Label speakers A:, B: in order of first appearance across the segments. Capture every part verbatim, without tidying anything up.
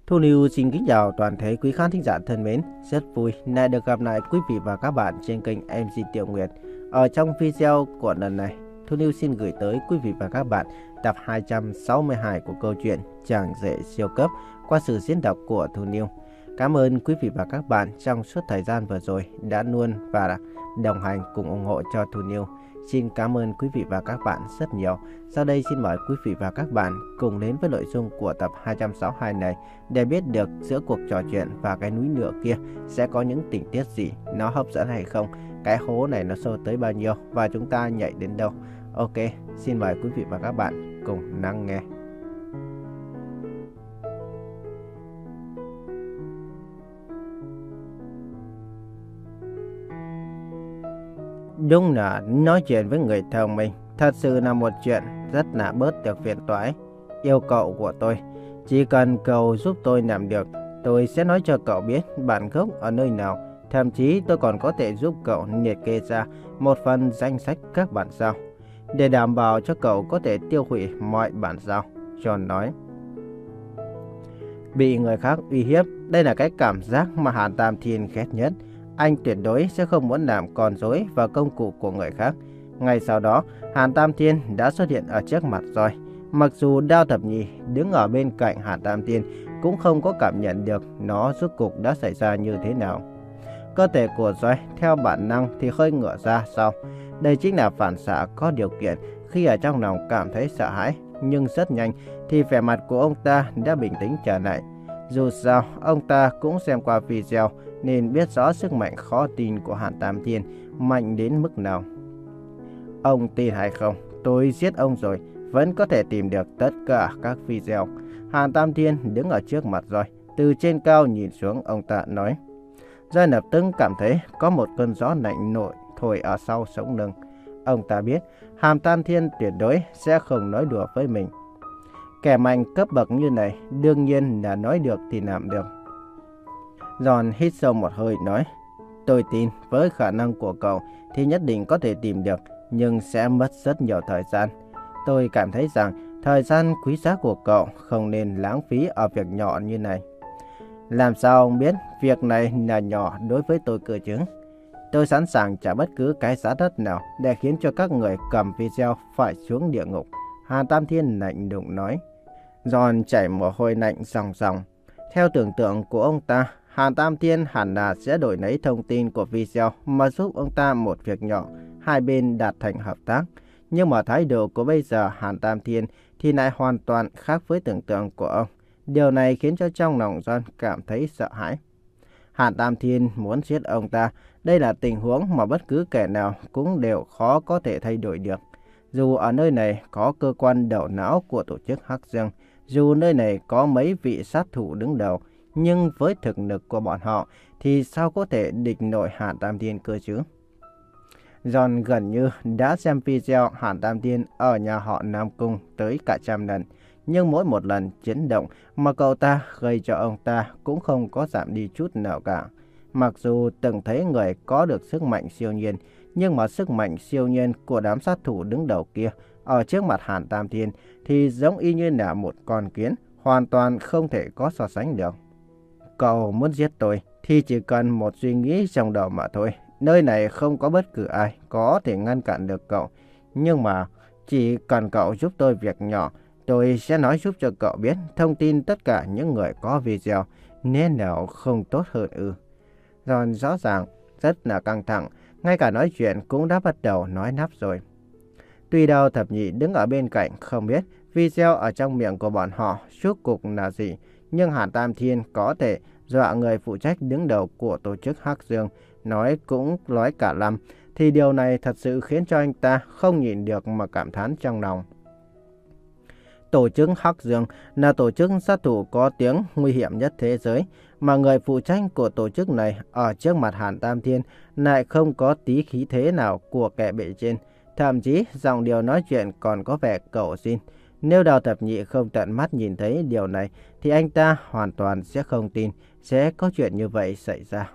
A: Thu Lưu xin kính chào toàn thể quý khán thính giả thân mến. Rất vui lại được gặp lại quý vị và các bạn trên kênh em xê Tiểu Nguyệt. Ở trong video của lần này, Thu Lưu xin gửi tới quý vị và các bạn tập hai trăm sáu mươi hai của câu chuyện Chàng Rể Siêu Cấp qua sự diễn đọc của Thu Lưu. Cảm ơn quý vị và các bạn trong suốt thời gian vừa rồi đã luôn và đồng hành cùng ủng hộ cho Thu Lưu. Xin cảm ơn quý vị và các bạn rất nhiều. Sau đây xin mời quý vị và các bạn cùng đến với nội dung của tập hai trăm sáu mươi hai này để biết được giữa cuộc trò chuyện và cái núi lửa kia sẽ có những tình tiết gì, nó hấp dẫn hay không, cái hố này nó sâu tới bao nhiêu và chúng ta nhảy đến đâu. Ok, xin mời quý vị và các bạn cùng lắng nghe. Đúng là nói chuyện với người thông minh thật sự là một chuyện rất là bớt được phiền toái. Yêu cầu của tôi, chỉ cần cậu giúp tôi làm được, tôi sẽ nói cho cậu biết bản gốc ở nơi nào. Thậm chí tôi còn có thể giúp cậu liệt kê ra một phần danh sách các bản sao, để đảm bảo cho cậu có thể tiêu hủy mọi bản sao. John nói. Bị người khác uy hiếp, đây là cái cảm giác mà Hàn Tam Thiên ghét nhất. Anh tuyệt đối sẽ không muốn làm con rối và công cụ của người khác. Ngay sau đó, Hàn Tam Thiên đã xuất hiện ở trước mặt Joy. Mặc dù Đao Thập Nhị đứng ở bên cạnh Hàn Tam Thiên cũng không có cảm nhận được nó rốt cuộc đã xảy ra như thế nào. Cơ thể của Joy theo bản năng thì hơi ngửa ra sau. Đây chính là phản xạ có điều kiện khi ở trong lòng cảm thấy sợ hãi. Nhưng rất nhanh thì vẻ mặt của ông ta đã bình tĩnh trở lại. Dù sao, ông ta cũng xem qua video nên biết rõ sức mạnh khó tin của Hàn Tam Thiên mạnh đến mức nào. Ông tin hay không, tôi giết ông rồi, vẫn có thể tìm được tất cả các video. Hàn Tam Thiên đứng ở trước mặt Joy, từ trên cao nhìn xuống ông ta nói. Joy lập tức cảm thấy có một cơn gió lạnh nổi thổi ở sau sống lưng. Ông ta biết Hàn Tam Thiên tuyệt đối sẽ không nói đùa với mình. Kẻ mạnh cấp bậc như này đương nhiên là nói được thì làm được. John hít sâu một hơi nói, tôi tin với khả năng của cậu thì nhất định có thể tìm được, nhưng sẽ mất rất nhiều thời gian. Tôi cảm thấy rằng thời gian quý giá của cậu không nên lãng phí ở việc nhỏ như này. Làm sao ông biết việc này là nhỏ đối với tôi cơ chứ? Tôi sẵn sàng trả bất cứ cái giá đắt nào để khiến cho các người cầm video phải xuống địa ngục. Hàn Tam Thiên lạnh lùng nói. John chảy mồ hôi lạnh ròng ròng. Theo tưởng tượng của ông ta, Hàn Tam Thiên hẳn là sẽ đổi lấy thông tin của video mà giúp ông ta một việc nhỏ, hai bên đạt thành hợp tác. Nhưng mà thái độ của bây giờ Hàn Tam Thiên thì lại hoàn toàn khác với tưởng tượng của ông. Điều này khiến cho trong lòng John cảm thấy sợ hãi. Hàn Tam Thiên muốn giết ông ta, đây là tình huống mà bất cứ kẻ nào cũng đều khó có thể thay đổi được. Dù ở nơi này có cơ quan đầu não của tổ chức Hắc Dương, dù nơi này có mấy vị sát thủ đứng đầu, nhưng với thực lực của bọn họ thì sao có thể địch nổi Hàn Tam Thiên cơ chứ? John gần như đã xem video Hàn Tam Thiên ở nhà họ Nam Cung tới cả trăm lần, nhưng mỗi một lần chấn động mà cậu ta gây cho ông ta cũng không có giảm đi chút nào cả. Mặc dù từng thấy người có được sức mạnh siêu nhiên, nhưng mà sức mạnh siêu nhiên của đám sát thủ đứng đầu kia ở trước mặt Hàn Tam Thiên thì giống y như là một con kiến, hoàn toàn không thể có so sánh được. Cậu muốn giết tôi thì chỉ cần một suy nghĩ trong đầu mà thôi. Nơi này không có bất cứ ai có thể ngăn cản được cậu. Nhưng mà chỉ cần cậu giúp tôi việc nhỏ, tôi sẽ nói giúp cho cậu biết thông tin tất cả những người có video, nên nào không tốt hơn ư? John rõ ràng rất là căng thẳng, ngay cả nói chuyện cũng đã bắt đầu nói nắp rồi. Tuy Đao Thập Nhị đứng ở bên cạnh không biết video ở trong miệng của bọn họ suốt cuộc là gì, nhưng Hàn Tam Thiên có thể dọa người phụ trách đứng đầu của tổ chức Hắc Dương nói cũng nói cả lăm, thì điều này thật sự khiến cho anh ta không nhìn được mà cảm thán trong lòng. Tổ chức Hắc Dương là tổ chức sát thủ có tiếng nguy hiểm nhất thế giới, mà người phụ trách của tổ chức này ở trước mặt Hàn Tam Thiên lại không có tí khí thế nào của kẻ bề trên, thậm chí giọng điệu nói chuyện còn có vẻ cầu xin. Nếu Đao Thập Nhị không tận mắt nhìn thấy điều này thì anh ta hoàn toàn sẽ không tin sẽ có chuyện như vậy xảy ra.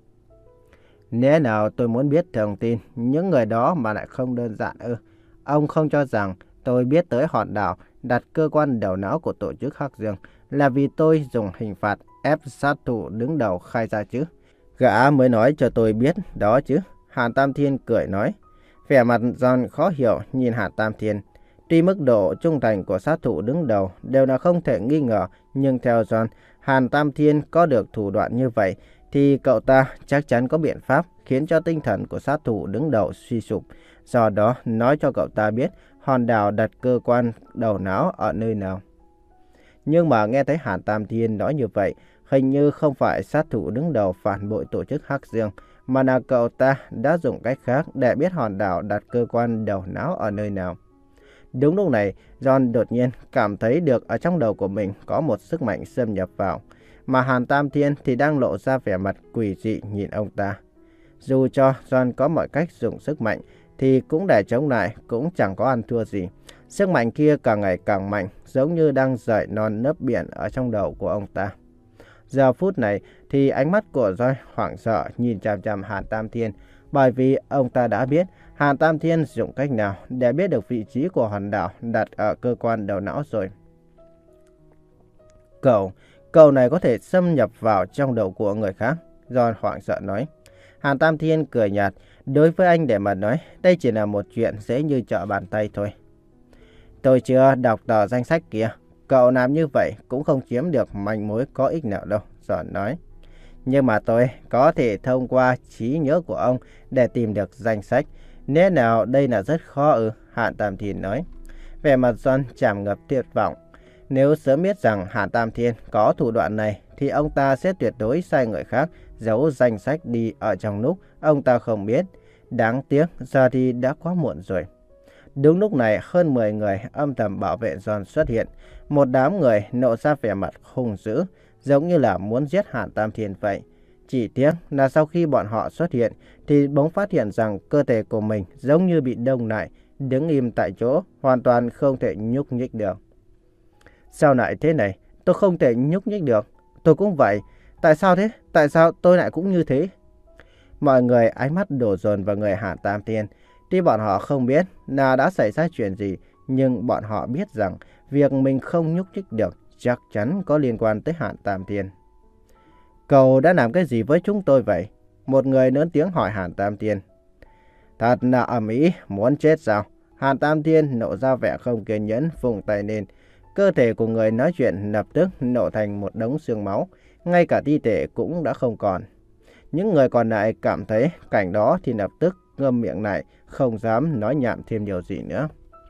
A: Nếu nào tôi muốn biết thông tin những người đó mà lại không đơn giản ư? Ông không cho rằng tôi biết tới hòn đảo đặt cơ quan đầu não của tổ chức Hắc Dương là vì tôi dùng hình phạt ép sát thủ đứng đầu khai ra chứ. Gã mới nói cho tôi biết đó chứ. Hàn Tam Thiên cười nói. Vẻ mặt John khó hiểu nhìn Hàn Tam Thiên. Tuy mức độ trung thành của sát thủ đứng đầu đều là không thể nghi ngờ, nhưng theo John, Hàn Tam Thiên có được thủ đoạn như vậy thì cậu ta chắc chắn có biện pháp khiến cho tinh thần của sát thủ đứng đầu suy sụp. Do đó, nói cho cậu ta biết hòn đảo đặt cơ quan đầu não ở nơi nào. Nhưng mà nghe thấy Hàn Tam Thiên nói như vậy, hình như không phải sát thủ đứng đầu phản bội tổ chức Hắc Dương, mà là cậu ta đã dùng cách khác để biết hòn đảo đặt cơ quan đầu não ở nơi nào. Đúng lúc này, John đột nhiên cảm thấy được ở trong đầu của mình có một sức mạnh xâm nhập vào, mà Hàn Tam Thiên thì đang lộ ra vẻ mặt quỷ dị nhìn ông ta. Dù cho John có mọi cách dùng sức mạnh, thì cũng để chống lại cũng chẳng có ăn thua gì. Sức mạnh kia càng ngày càng mạnh, giống như đang dậy non nớp biển ở trong đầu của ông ta. Giờ phút này thì ánh mắt của John hoảng sợ nhìn chằm chằm Hàn Tam Thiên, bởi vì ông ta đã biết Hàn Tam Thiên dùng cách nào để biết được vị trí của hòn đảo đặt ở cơ quan đầu não rồi. Cậu, cậu này có thể xâm nhập vào trong đầu của người khác, John hoảng sợ nói. Hàn Tam Thiên cười nhạt, đối với anh để mà nói, đây chỉ là một chuyện dễ như trở bàn tay thôi. Tôi chưa đọc tờ danh sách kia, cậu làm như vậy cũng không chiếm được manh mối có ích nào đâu, John nói. Nhưng mà tôi có thể thông qua trí nhớ của ông để tìm được danh sách. Nếu nào đây là rất khó ư, Hàn Tam Thiên nói. Vẻ mặt John tràn ngập tuyệt vọng. Nếu sớm biết rằng Hàn Tam Thiên có thủ đoạn này, thì ông ta sẽ tuyệt đối sai người khác giấu danh sách đi ở trong lúc ông ta không biết. Đáng tiếc, giờ thì đã quá muộn rồi. Đúng lúc này, hơn mười người âm thầm bảo vệ John xuất hiện. Một đám người nộ ra vẻ mặt hung dữ, giống như là muốn giết Hàn Tam Thiên vậy. Chỉ tiếc là sau khi bọn họ xuất hiện, thì bỗng phát hiện rằng cơ thể của mình giống như bị đông lại, đứng im tại chỗ, hoàn toàn không thể nhúc nhích được. Sao lại thế này? Tôi không thể nhúc nhích được. Tôi cũng vậy. Tại sao thế? Tại sao tôi lại cũng như thế? Mọi người ánh mắt đổ dồn vào người Hàn Tam Thiên. Tuy bọn họ không biết là đã xảy ra chuyện gì, nhưng bọn họ biết rằng việc mình không nhúc nhích được chắc chắn có liên quan tới Hàn Tam Thiên. Cậu đã làm cái gì với chúng tôi vậy? Một người lớn tiếng hỏi Hàn Tam Thiên. Thật là ầm ĩ, muốn chết sao? Hàn Tam Thiên nộ ra vẻ không kiên nhẫn, vùng tay lên. Cơ thể của người nói chuyện lập tức nổ thành một đống xương máu, ngay cả thi thể cũng đã không còn. Những người còn lại cảm thấy cảnh đó thì lập tức ngậm miệng lại, không dám nói nhảm thêm điều gì nữa.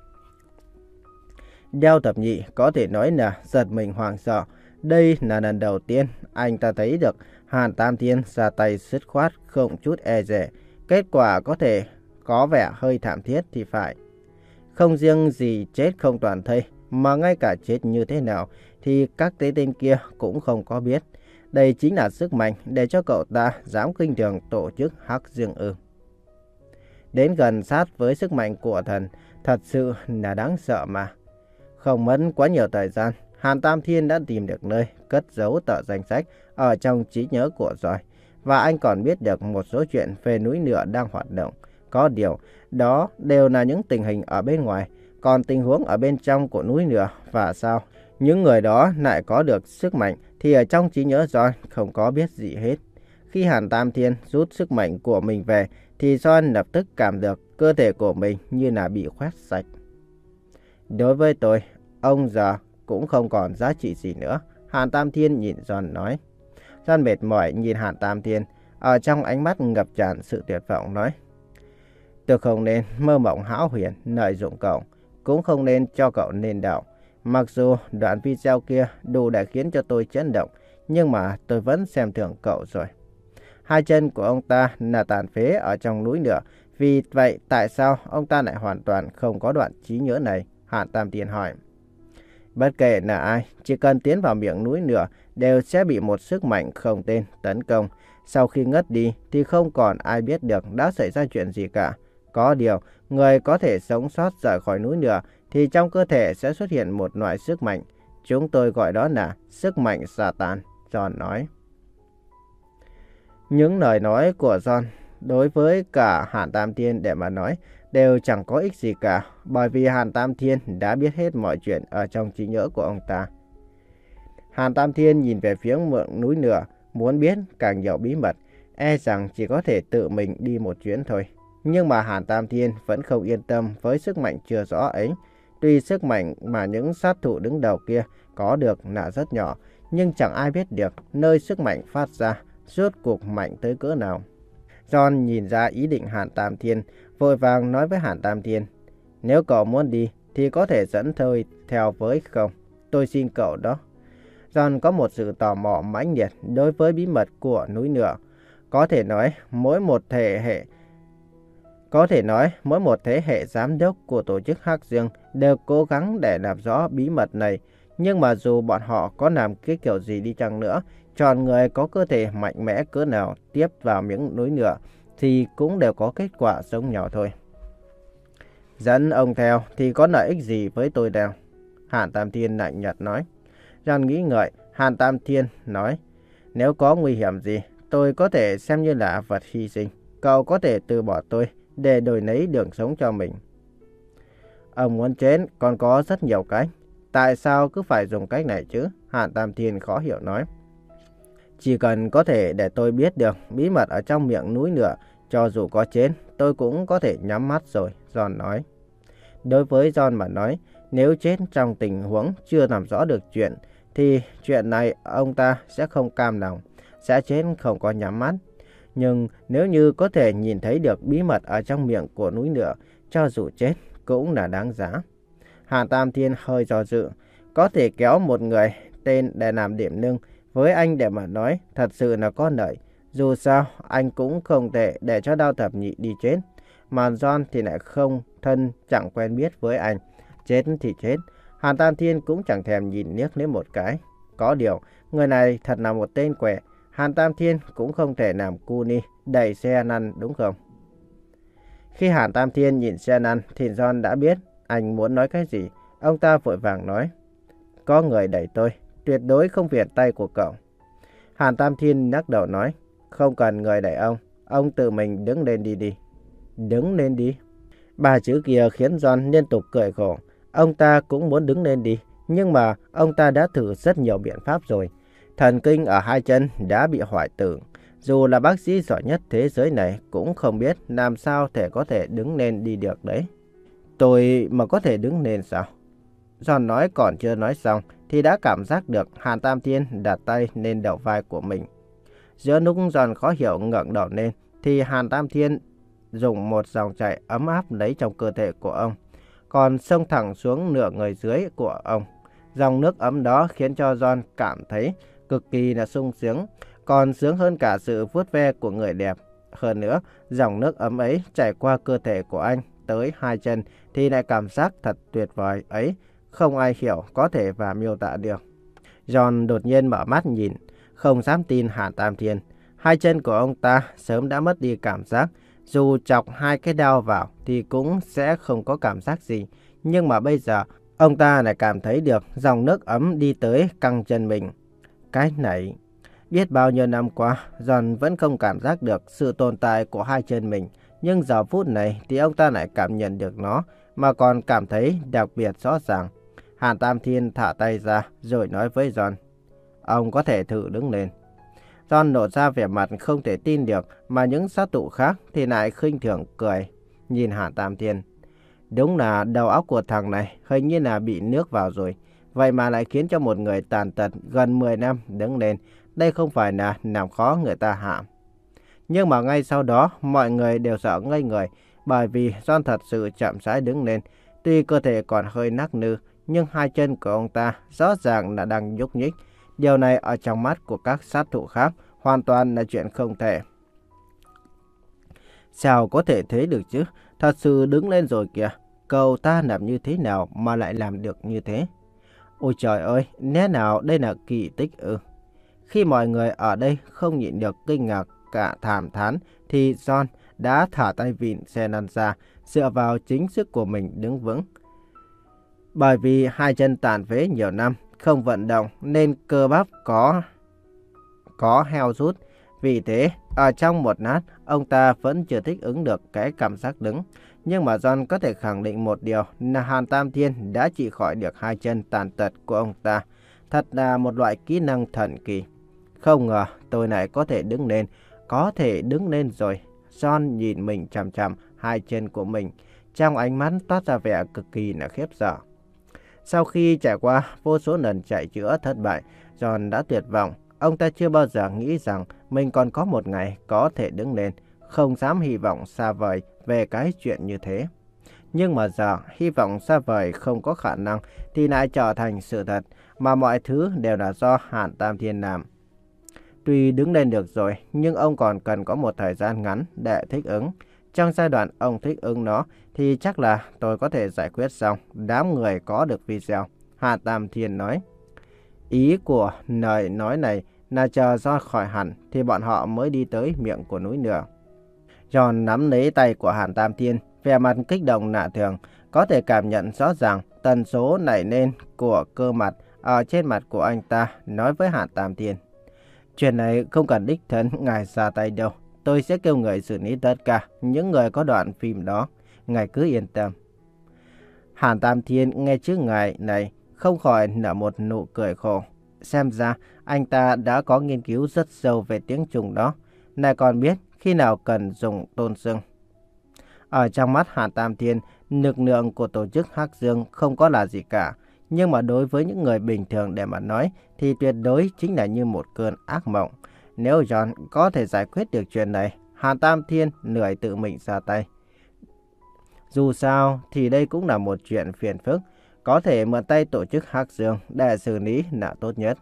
A: Đeo Thập Nhị có thể nói là giật mình hoảng sợ. Đây là lần đầu tiên anh ta thấy được Hàn Tam Thiên ra tay dứt khoát không chút e dè. Kết quả có thể có vẻ hơi thảm thiết thì phải. Không riêng gì chết không toàn thây, mà ngay cả chết như thế nào thì các tế tên kia cũng không có biết. Đây chính là sức mạnh để cho cậu ta dám khinh thường tổ chức Hắc Dương ư. Đến gần sát với sức mạnh của thần, thật sự là đáng sợ mà. Không mất quá nhiều thời gian, Hàn Tam Thiên đã tìm được nơi cất giấu tờ danh sách ở trong trí nhớ của Joy. Và anh còn biết được một số chuyện về núi lửa đang hoạt động. Có điều, đó đều là những tình hình ở bên ngoài. Còn tình huống ở bên trong của núi lửa và sao những người đó lại có được sức mạnh thì ở trong trí nhớ Joy không có biết gì hết. Khi Hàn Tam Thiên rút sức mạnh của mình về thì Joy lập tức cảm được cơ thể của mình như là bị khoét sạch. Đối với tôi, ông giờ cũng không còn giá trị gì nữa, Hàn Tam Thiên nhìn John nói. John mệt mỏi nhìn Hàn Tam Thiên, ở trong ánh mắt ngập tràn sự tuyệt vọng nói. Tôi không nên mơ mộng hão huyền lợi dụng cậu, cũng không nên cho cậu nên đạo. Mặc dù đoạn video kia đủ để khiến cho tôi chấn động, nhưng mà tôi vẫn xem thường cậu rồi. Hai chân của ông ta là tàn phế ở trong núi lửa, vì vậy tại sao ông ta lại hoàn toàn không có đoạn trí nhớ này? Hàn Tam Thiên hỏi. Bất kể là ai, chỉ cần tiến vào miệng núi lửa đều sẽ bị một sức mạnh không tên tấn công. Sau khi ngất đi thì không còn ai biết được đã xảy ra chuyện gì cả. Có điều, người có thể sống sót rời khỏi núi lửa thì trong cơ thể sẽ xuất hiện một loại sức mạnh. Chúng tôi gọi đó là sức mạnh Satan, John nói. Những lời nói của John đối với cả Hàn Tam Thiên để mà nói đều chẳng có ích gì cả, bởi vì Hàn Tam Thiên đã biết hết mọi chuyện ở trong trí nhớ của ông ta. Hàn Tam Thiên nhìn về phía miệng núi lửa, muốn biết càng nhiều bí mật, e rằng chỉ có thể tự mình đi một chuyến thôi. Nhưng mà Hàn Tam Thiên vẫn không yên tâm với sức mạnh chưa rõ ấy. Tuy sức mạnh mà những sát thủ đứng đầu kia có được là rất nhỏ, nhưng chẳng ai biết được nơi sức mạnh phát ra rốt cuộc mạnh tới cỡ nào. John nhìn ra ý định Hàn Tam Thiên, vội vàng nói với Hàn Tam Thiên: nếu cậu muốn đi thì có thể dẫn tôi theo với không? Tôi xin cậu đó. John có một sự tò mò mãnh liệt đối với bí mật của núi lửa. Có thể nói mỗi một thế hệ Có thể nói mỗi một thế hệ giám đốc của tổ chức Hắc Dương đều cố gắng để làm rõ bí mật này. Nhưng mà dù bọn họ có làm cái kiểu gì đi chăng nữa, chọn người có cơ thể mạnh mẽ cỡ nào tiếp vào miếng núi lửa thì cũng đều có kết quả giống nhau thôi. Dẫn ông theo thì có lợi ích gì với tôi đâu? Hàn Tam Thiên lạnh nhạt nói. John nghĩ ngợi, Hàn Tam Thiên nói: nếu có nguy hiểm gì, tôi có thể xem như là vật hy sinh. Cậu có thể từ bỏ tôi để đổi lấy đường sống cho mình. Ông muốn chết còn có rất nhiều cách. Tại sao cứ phải dùng cách này chứ? Hàn Tam Thiên khó hiểu nói. Chỉ cần có thể để tôi biết được bí mật ở trong miệng núi lửa, cho dù có chết, tôi cũng có thể nhắm mắt rồi, John nói. Đối với John mà nói, nếu chết trong tình huống chưa làm rõ được chuyện, thì chuyện này ông ta sẽ không cam lòng, sẽ chết không có nhắm mắt. Nhưng nếu như có thể nhìn thấy được bí mật ở trong miệng của núi lửa, cho dù chết cũng là đáng giá. Hàn Tam Thiên hơi do dự, có thể kéo một người tên để làm điểm nương với anh để mà nói thật sự là có lợi. Dù sao anh cũng không thể để cho Đao Thập Nhị đi chết, mà John thì lại không thân chẳng quen biết với anh. Chết thì chết, Hàn Tam Thiên cũng chẳng thèm nhìn liếc đến một cái. Có điều, người này thật là một tên quẻ. Hàn Tam Thiên cũng không thể làm cu ni đẩy xe lăn đúng không? Khi Hàn Tam Thiên nhìn xe lăn thì John đã biết anh muốn nói cái gì. Ông ta vội vàng nói: có người đẩy tôi, tuyệt đối không phiền tay của cậu. Hàn Tam Thiên lắc đầu nói: không cần người đẩy ông, ông tự mình đứng lên đi đi. Đứng lên đi. Ba chữ kia khiến John liên tục cười khổ. Ông ta cũng muốn đứng lên đi, nhưng mà ông ta đã thử rất nhiều biện pháp rồi. Thần kinh ở hai chân đã bị hoại tử. Dù là bác sĩ giỏi nhất thế giới này cũng không biết làm sao thể có thể đứng lên đi được đấy. Tôi mà có thể đứng lên sao? John nói còn chưa nói xong thì đã cảm giác được Hàn Tam Thiên đặt tay lên đầu vai của mình. Giữa lúc John khó hiểu ngẩng đầu lên thì Hàn Tam Thiên dùng một dòng chảy ấm áp lấy trong cơ thể của ông, còn xông thẳng xuống nửa người dưới của ông. Dòng nước ấm đó khiến cho John cảm thấy cực kỳ là sung sướng, còn sướng hơn cả sự vuốt ve của người đẹp. Hơn nữa, dòng nước ấm ấy chảy qua cơ thể của anh tới hai chân thì lại cảm giác thật tuyệt vời ấy, không ai hiểu có thể và miêu tả được. John đột nhiên mở mắt nhìn, không dám tin Hàn Tam Thiên. Hai chân của ông ta sớm đã mất đi cảm giác, dù chọc hai cái đao vào thì cũng sẽ không có cảm giác gì. Nhưng mà bây giờ, ông ta lại cảm thấy được dòng nước ấm đi tới căng chân mình. Cái này, biết bao nhiêu năm qua, John vẫn không cảm giác được sự tồn tại của hai chân mình. Nhưng giờ phút này thì ông ta lại cảm nhận được nó, mà còn cảm thấy đặc biệt rõ ràng. Hàn Tam Thiên thả tay ra rồi nói với John: ông có thể thử đứng lên. John nổ ra vẻ mặt không thể tin được, mà những sát thủ khác thì lại khinh thường cười, nhìn Hàn Tam Thiên. Đúng là đầu óc của thằng này hình như là bị nước vào rồi. Vậy mà lại khiến cho một người tàn tật gần mười năm đứng lên. Đây không phải là làm khó người ta hả? Nhưng mà ngay sau đó mọi người đều sợ ngây người, bởi vì John thật sự chậm rãi đứng lên. Tuy cơ thể còn hơi nắc nư, nhưng hai chân của ông ta rõ ràng là đang nhúc nhích. Điều này ở trong mắt của các sát thủ khác hoàn toàn là chuyện không thể. Sao có thể thế được chứ? Thật sự đứng lên rồi kìa. Cậu ta làm như thế nào mà lại làm được như thế? Ôi trời ơi, lẽ nào đây là kỳ tích ư? Khi mọi người ở đây không nhịn được kinh ngạc cả thảm thán, thì John đã thả tay vịn xe lăn ra, dựa vào chính sức của mình đứng vững. Bởi vì hai chân tàn phế nhiều năm, không vận động nên cơ bắp có có heo rút. Vì thế, ở trong một lát, ông ta vẫn chưa thích ứng được cái cảm giác đứng. Nhưng mà John có thể khẳng định một điều là Hàn Tam Thiên đã trị khỏi được hai chân tàn tật của ông ta. Thật là một loại kỹ năng thần kỳ. Không ngờ tôi này có thể đứng lên, có thể đứng lên rồi. John nhìn mình chằm chằm hai chân của mình, trong ánh mắt toát ra vẻ cực kỳ là khiếp sợ. Sau khi trải qua vô số lần chạy chữa thất bại, John đã tuyệt vọng. Ông ta chưa bao giờ nghĩ rằng mình còn có một ngày có thể đứng lên, không dám hy vọng xa vời về cái chuyện như thế. Nhưng mà giờ, hy vọng xa vời không có khả năng thì lại trở thành sự thật, mà mọi thứ đều là do Hàn Tam Thiên làm. Tuy đứng lên được rồi, nhưng ông còn cần có một thời gian ngắn để thích ứng. Trong giai đoạn ông thích ứng nó, thì chắc là tôi có thể giải quyết xong đám người có được video. Hàn Tam Thiên nói. Ý của lời nói này là chờ do khỏi hẳn thì bọn họ mới đi tới miệng của núi lửa. John nắm lấy tay của Hàn Tam Thiên, vẻ mặt kích động lạ thường, có thể cảm nhận rõ ràng tần số nảy lên của cơ mặt ở trên mặt của anh ta, nói với Hàn Tam Thiên. Chuyện này không cần đích thân ngài ra tay đâu, tôi sẽ kêu người xử lý tất cả những người có đoạn phim đó, ngài cứ yên tâm. Hàn Tam Thiên nghe chữ ngài này không khỏi nở một nụ cười khổ. Xem ra anh ta đã có nghiên cứu rất sâu về tiếng Trung đó, lại còn biết khi nào cần dùng tôn xưng. Ở trong mắt Hàn Tam Thiên, lực lượng của tổ chức Hắc Dương không có là gì cả. Nhưng mà đối với những người bình thường để mà nói thì tuyệt đối chính là như một cơn ác mộng. Nếu John có thể giải quyết được chuyện này, Hàn Tam Thiên lười tự mình ra tay. Dù sao thì đây cũng là một chuyện phiền phức, có thể mượn tay tổ chức Hắc Dương để xử lý là tốt nhất.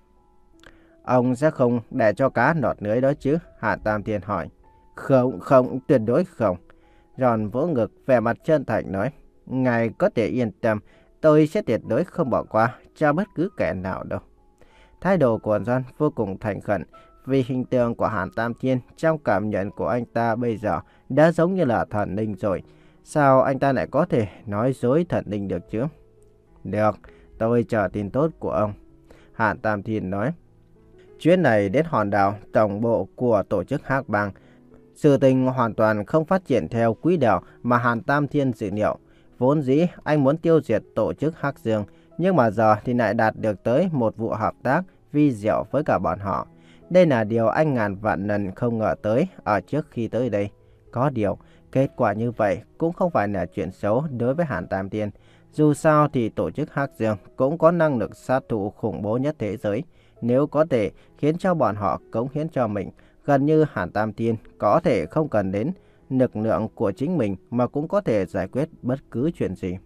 A: Ông sẽ không để cho cá nọt lưới đó chứ? Hàn Tam Thiên hỏi. Không, không, tuyệt đối không. John vỗ ngực vẻ mặt chân thành nói. Ngài có thể yên tâm, tôi sẽ tuyệt đối không bỏ qua cho bất cứ kẻ nào đâu. Thái độ của John vô cùng thành khẩn, vì hình tượng của Hàn Tam Thiên trong cảm nhận của anh ta bây giờ đã giống như là thần linh rồi. Sao anh ta lại có thể nói dối thần linh được chứ? Được, tôi chờ tin tốt của ông. Hàn Tam Thiên nói. Chuyến này đến hòn đảo tổng bộ của tổ chức Hắc Bang. Sự tình hoàn toàn không phát triển theo quỹ đạo mà Hàn Tam Thiên dự liệu. Vốn dĩ anh muốn tiêu diệt tổ chức Hắc Dương, nhưng mà giờ thì lại đạt được tới một vụ hợp tác vi diệu với cả bọn họ. Đây là điều anh ngàn vạn lần không ngờ tới ở trước khi tới đây. Có điều, kết quả như vậy cũng không phải là chuyện xấu đối với Hàn Tam Thiên. Dù sao thì tổ chức Hắc Dương cũng có năng lực sát thủ khủng bố nhất thế giới. Nếu có thể khiến cho bọn họ cống hiến cho mình, gần như Hàn Tam Thiên có thể không cần đến lực lượng của chính mình mà cũng có thể giải quyết bất cứ chuyện gì.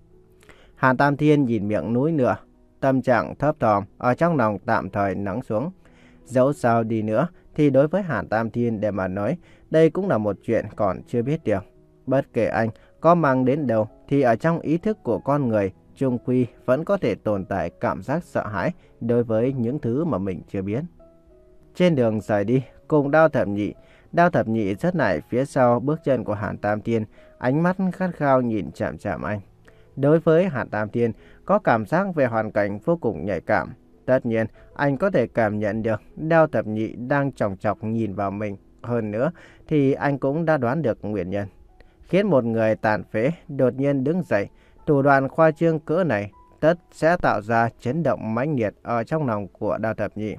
A: Hàn Tam Thiên nhìn miệng núi lửa, tâm trạng thấp thỏm ở trong lòng tạm thời lắng xuống. Dẫu sao đi nữa thì đối với Hàn Tam Thiên để mà nói, đây cũng là một chuyện còn chưa biết được. Bất kể anh có mang đến đâu thì ở trong ý thức của con người, chung quy vẫn có thể tồn tại cảm giác sợ hãi đối với những thứ mà mình chưa biết. Trên đường rời đi cùng Đao Thập Nhị, Đao Thập Nhị rất lại phía sau bước chân của Hàn Tam Thiên, ánh mắt khát khao nhìn chằm chằm anh. Đối với Hàn Tam Thiên có cảm giác về hoàn cảnh vô cùng nhạy cảm. Tất nhiên anh có thể cảm nhận được Đao Thập Nhị đang chòng chọc nhìn vào mình. Hơn nữa thì anh cũng đã đoán được nguyên nhân khiến một người tàn phế đột nhiên đứng dậy. Thủ đoạn khoa trương cỡ này tất sẽ tạo ra chấn động mãnh liệt ở trong lòng của Đao Thập Nhị.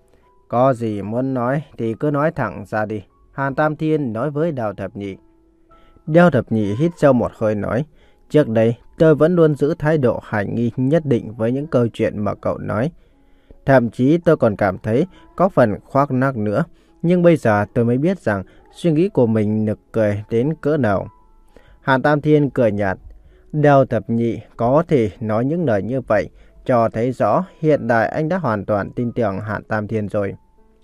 A: Có gì muốn nói thì cứ nói thẳng ra đi, Hàn Tam Thiên nói với Đao Thập Nhị. Đao Thập Nhị hít sâu một hơi nói. Trước đây tôi vẫn luôn giữ thái độ hoài nghi nhất định với những câu chuyện mà cậu nói. Thậm chí tôi còn cảm thấy có phần khoác lác nữa. Nhưng bây giờ tôi mới biết rằng suy nghĩ của mình nực cười đến cỡ nào. Hàn Tam Thiên cười nhạt. Đao Thập Nhị có thể nói những lời như vậy, cho thấy rõ hiện tại anh đã hoàn toàn tin tưởng Hàn Tam Thiên rồi.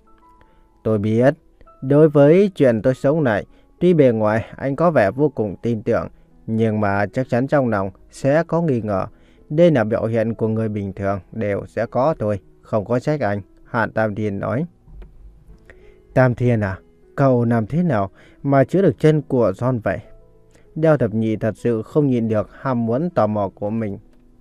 A: Tôi biết, đối với chuyện tôi sống lại, tuy bề ngoài anh có vẻ vô cùng tin tưởng, nhưng mà chắc chắn trong lòng sẽ có nghi ngờ. Đây là biểu hiện của người bình thường, đều sẽ có thôi, không có trách anh, Hàn Tam Thiên nói. Tam Thiên à, cậu làm thế nào mà chữa được chân của John vậy? Đao Thập Nhị thật sự không nhịn được ham muốn tò mò của mình.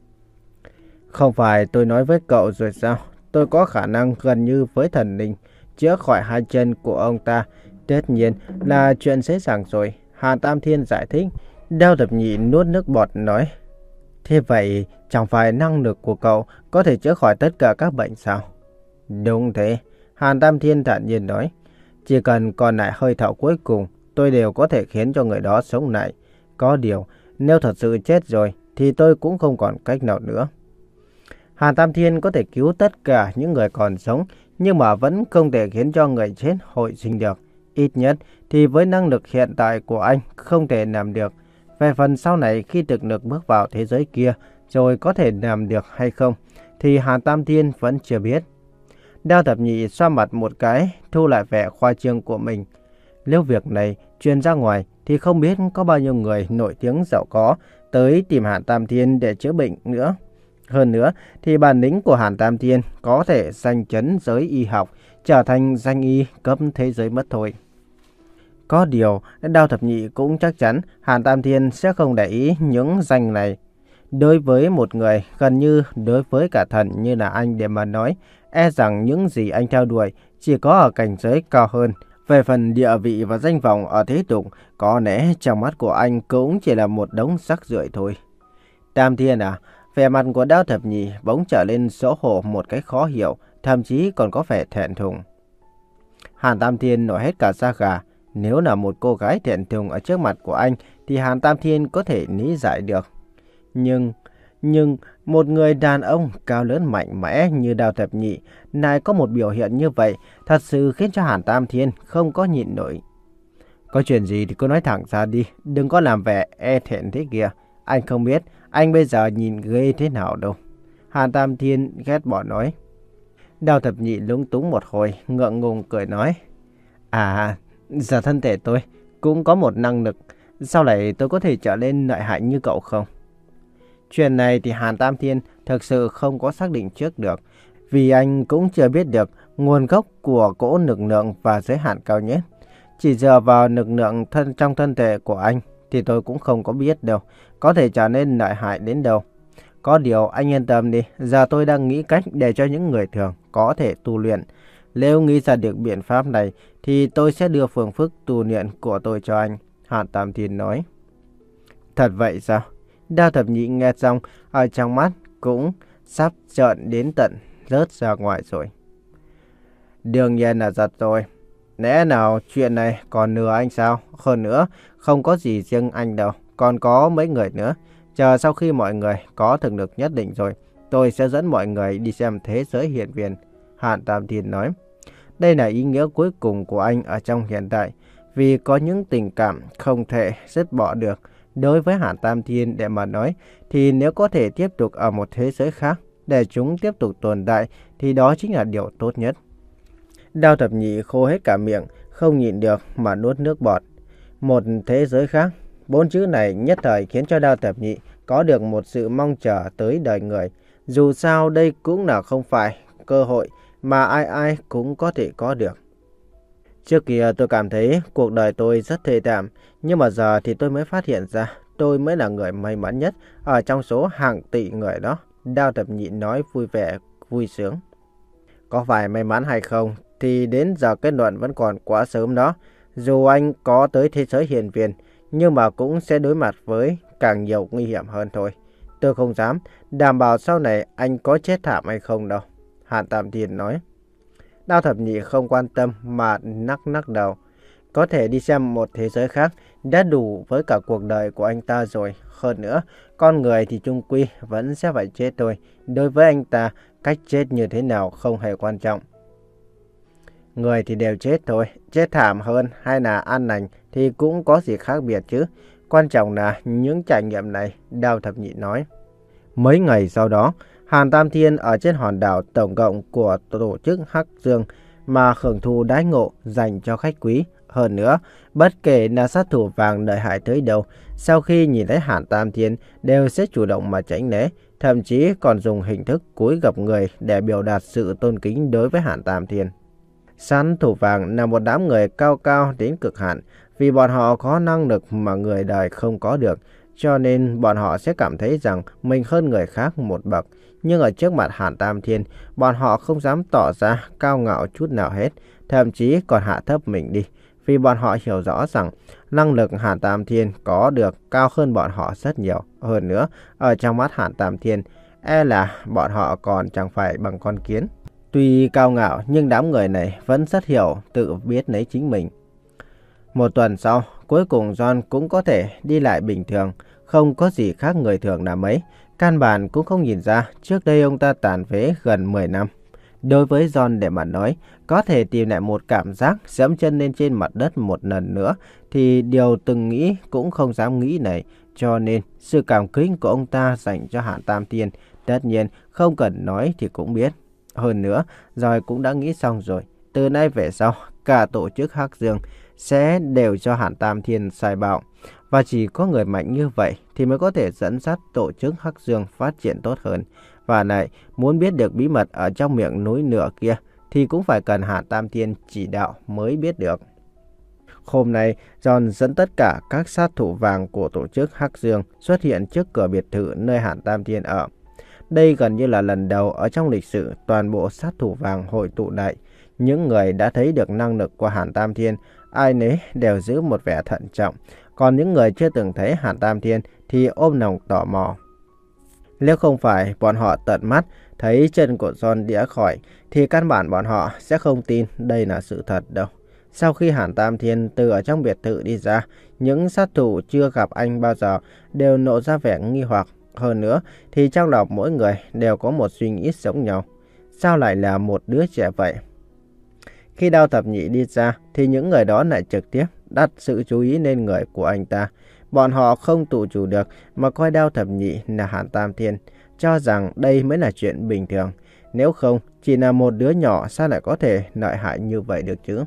A: Không phải tôi nói với cậu rồi sao? Tôi có khả năng gần như với thần linh chữa khỏi hai chân của ông ta. Tất nhiên là chuyện dễ dàng rồi, Hàn Tam Thiên giải thích. Đao Thập Nhị nuốt nước bọt nói, thế vậy chẳng phải năng lực của cậu có thể chữa khỏi tất cả các bệnh sao? Đúng thế, Hàn Tam Thiên thản nhiên nói, chỉ cần còn lại hơi thở cuối cùng, tôi đều có thể khiến cho người đó sống lại. Có điều, nếu thật sự chết rồi, thì tôi cũng không còn cách nào nữa. Hàn Tam Thiên có thể cứu tất cả những người còn sống, nhưng mà vẫn không thể khiến cho người chết hồi sinh được. Ít nhất thì với năng lực hiện tại của anh không thể làm được. Về phần sau này khi thực lực bước vào thế giới kia rồi có thể làm được hay không thì Hàn Tam Thiên vẫn chưa biết. Đao Thập Nhị xoa mặt một cái, thu lại vẻ khoa trương của mình. Nếu việc này truyền ra ngoài thì không biết có bao nhiêu người nổi tiếng giàu có tới tìm Hàn Tam Thiên để chữa bệnh nữa. Hơn nữa thì bản lĩnh của Hàn Tam Thiên có thể danh chấn giới y học, trở thành danh y cấp thế giới mất thôi. Có điều, Đao Thập Nhị cũng chắc chắn Hàn Tam Thiên sẽ không để ý những danh này. Đối với một người gần như đối với cả thần như là anh để mà nói, e rằng những gì anh theo đuổi chỉ có ở cảnh giới cao hơn. Về phần địa vị và danh vọng ở thế tục, có lẽ trong mắt của anh cũng chỉ là một đống rác rưởi thôi. Tam Thiên à, vẻ mặt của Đao Thập Nhị bỗng trở lên xấu hổ một cách khó hiểu, thậm chí còn có vẻ thẹn thùng. Hàn Tam Thiên nổi hết cả da gà. Nếu là một cô gái thẹn thùng ở trước mặt của anh thì Hàn Tam Thiên có thể lý giải được. Nhưng, nhưng một người đàn ông cao lớn mạnh mẽ như Đao Thập Nhị lại có một biểu hiện như vậy, thật sự khiến cho Hàn Tam Thiên không có nhịn nổi. Có chuyện gì thì cứ nói thẳng ra đi, đừng có làm vẻ e thẹn thế kìa. Anh không biết anh bây giờ nhìn ghê thế nào đâu. Hàn Tam Thiên ghét bỏ nói. Đao Thập Nhị lúng túng một hồi, ngượng ngùng cười nói. À, giờ thân thể tôi cũng có một năng lực, sau này tôi có thể trở nên lợi hại như cậu không? Chuyện này thì Hàn Tam Thiên thực sự không có xác định trước được, vì anh cũng chưa biết được nguồn gốc của cỗ lực lượng và giới hạn cao nhất. Chỉ dựa vào lực lượng thân trong thân thể của anh thì tôi cũng không có biết đâu, có thể trở nên lợi hại đến đâu. Có điều anh yên tâm đi, giờ tôi đang nghĩ cách để cho những người thường có thể tu luyện. Nếu nghĩ ra được biện pháp này thì tôi sẽ đưa phương pháp tu luyện của tôi cho anh, Hàn Tam Thiên nói. Thật vậy sao? Đao Thập Nhị nghe xong, ở trong mắt cũng sắp trợn đến tận rớt ra ngoài rồi. Đương nhiên là giật rồi. Lẽ nào chuyện này còn lừa anh sao? Hơn nữa, không có gì riêng anh đâu, còn có mấy người nữa. Chờ sau khi mọi người có thực lực nhất định rồi, tôi sẽ dẫn mọi người đi xem thế giới hiện viên, Hàn Tam Thiên nói. Đây là ý nghĩa cuối cùng của anh ở trong hiện tại, vì có những tình cảm không thể dứt bỏ được. Đối với Hàn Tam Thiên để mà nói, thì nếu có thể tiếp tục ở một thế giới khác, để chúng tiếp tục tồn tại, thì đó chính là điều tốt nhất. Đao Thập Nhị khô hết cả miệng, không nhịn được mà nuốt nước bọt. Một thế giới khác, bốn chữ này nhất thời khiến cho Đao Thập Nhị có được một sự mong chờ tới đời người. Dù sao đây cũng là không phải cơ hội mà ai ai cũng có thể có được. Trước kia tôi cảm thấy cuộc đời tôi rất thê thảm, nhưng mà giờ thì tôi mới phát hiện ra tôi mới là người may mắn nhất ở trong số hàng tỷ người đó. Đao Thập Nhị nói vui vẻ, vui sướng. Có phải may mắn hay không thì đến giờ kết luận vẫn còn quá sớm đó. Dù anh có tới thế giới hiển viên, nhưng mà cũng sẽ đối mặt với càng nhiều nguy hiểm hơn thôi. Tôi không dám đảm bảo sau này anh có chết thảm hay không đâu, Hàn Tam Thiên nói. Đao Thập Nhị không quan tâm mà nắc nắc đầu. Có thể đi xem một thế giới khác đã đủ với cả cuộc đời của anh ta rồi. Hơn nữa, con người thì chung quy vẫn sẽ phải chết thôi. Đối với anh ta, cách chết như thế nào không hề quan trọng. Người thì đều chết thôi, chết thảm hơn hay là an lành thì cũng có gì khác biệt chứ. Quan trọng là những trải nghiệm này, Đao Thập Nhị nói. Mấy ngày sau đó, Hàn Tam Thiên ở trên hòn đảo tổng cộng của tổ chức Hắc Dương mà hưởng thụ đãi ngộ dành cho khách quý. Hơn nữa, bất kể là sát thủ vàng lợi hại tới đâu, sau khi nhìn thấy Hàn Tam Thiên đều sẽ chủ động mà tránh né, thậm chí còn dùng hình thức cúi gập người để biểu đạt sự tôn kính đối với Hàn Tam Thiên. Sát thủ vàng là một đám người cao cao đến cực hạn, vì bọn họ có năng lực mà người đời không có được, cho nên bọn họ sẽ cảm thấy rằng mình hơn người khác một bậc. Nhưng ở trước mặt Hàn Tam Thiên, bọn họ không dám tỏ ra cao ngạo chút nào hết, thậm chí còn hạ thấp mình đi. vì bọn họ hiểu rõ rằng năng lực Hàn Tam Thiên có được cao hơn bọn họ rất nhiều. Hơn nữa, ở trong mắt Hàn Tam Thiên, e là bọn họ còn chẳng phải bằng con kiến. Tuy cao ngạo nhưng đám người này vẫn rất hiểu tự biết lấy chính mình. Một tuần sau, cuối cùng John cũng có thể đi lại bình thường, không có gì khác người thường là mấy. Căn bản cũng không nhìn ra trước đây ông ta tàn phế gần mười năm. Đối với John để mà nói, có thể tìm lại một cảm giác dẫm chân lên trên mặt đất một lần nữa thì điều từng nghĩ cũng không dám nghĩ này. Cho nên sự cảm kính của ông ta dành cho Hàn Tam Thiên tất nhiên không cần nói thì cũng biết. Hơn nữa, Rồi cũng đã nghĩ xong rồi. Từ nay về sau, cả tổ chức Hắc Dương sẽ đều cho Hàn Tam Thiên sai bảo. Và chỉ có người mạnh như vậy thì mới có thể dẫn dắt tổ chức Hắc Dương phát triển tốt hơn. Và lại, muốn biết được bí mật ở trong miệng núi lửa kia thì cũng phải cần Hàn Tam Thiên chỉ đạo mới biết được. Hôm nay, John dẫn tất cả các sát thủ vàng của tổ chức Hắc Dương xuất hiện trước cửa biệt thự nơi Hàn Tam Thiên ở. Đây gần như là lần đầu ở trong lịch sử toàn bộ sát thủ vàng hội tụ lại. Những người đã thấy được năng lực của Hàn Tam Thiên, ai nấy đều giữ một vẻ thận trọng. Còn những người chưa từng thấy Hàn Tam Thiên thì ôm lòng tò mò. Nếu không phải bọn họ tận mắt thấy chân của John đĩa khỏi thì căn bản bọn họ sẽ không tin đây là sự thật đâu. Sau khi Hàn Tam Thiên từ ở trong biệt thự đi ra, những sát thủ chưa gặp anh bao giờ đều nộ ra vẻ nghi hoặc. Hơn nữa thì trong lòng mỗi người đều có một suy nghĩ giống nhau. Sao lại là một đứa trẻ vậy? Khi Đao Thập Nhị đi ra thì những người đó lại trực tiếp đặt sự chú ý lên người của anh ta. Bọn họ không tự chủ được mà coi Đao Thập Nhị là Hàn Tam Thiên, cho rằng đây mới là chuyện bình thường. Nếu không, chỉ là một đứa nhỏ sao lại có thể lợi hại như vậy được chứ?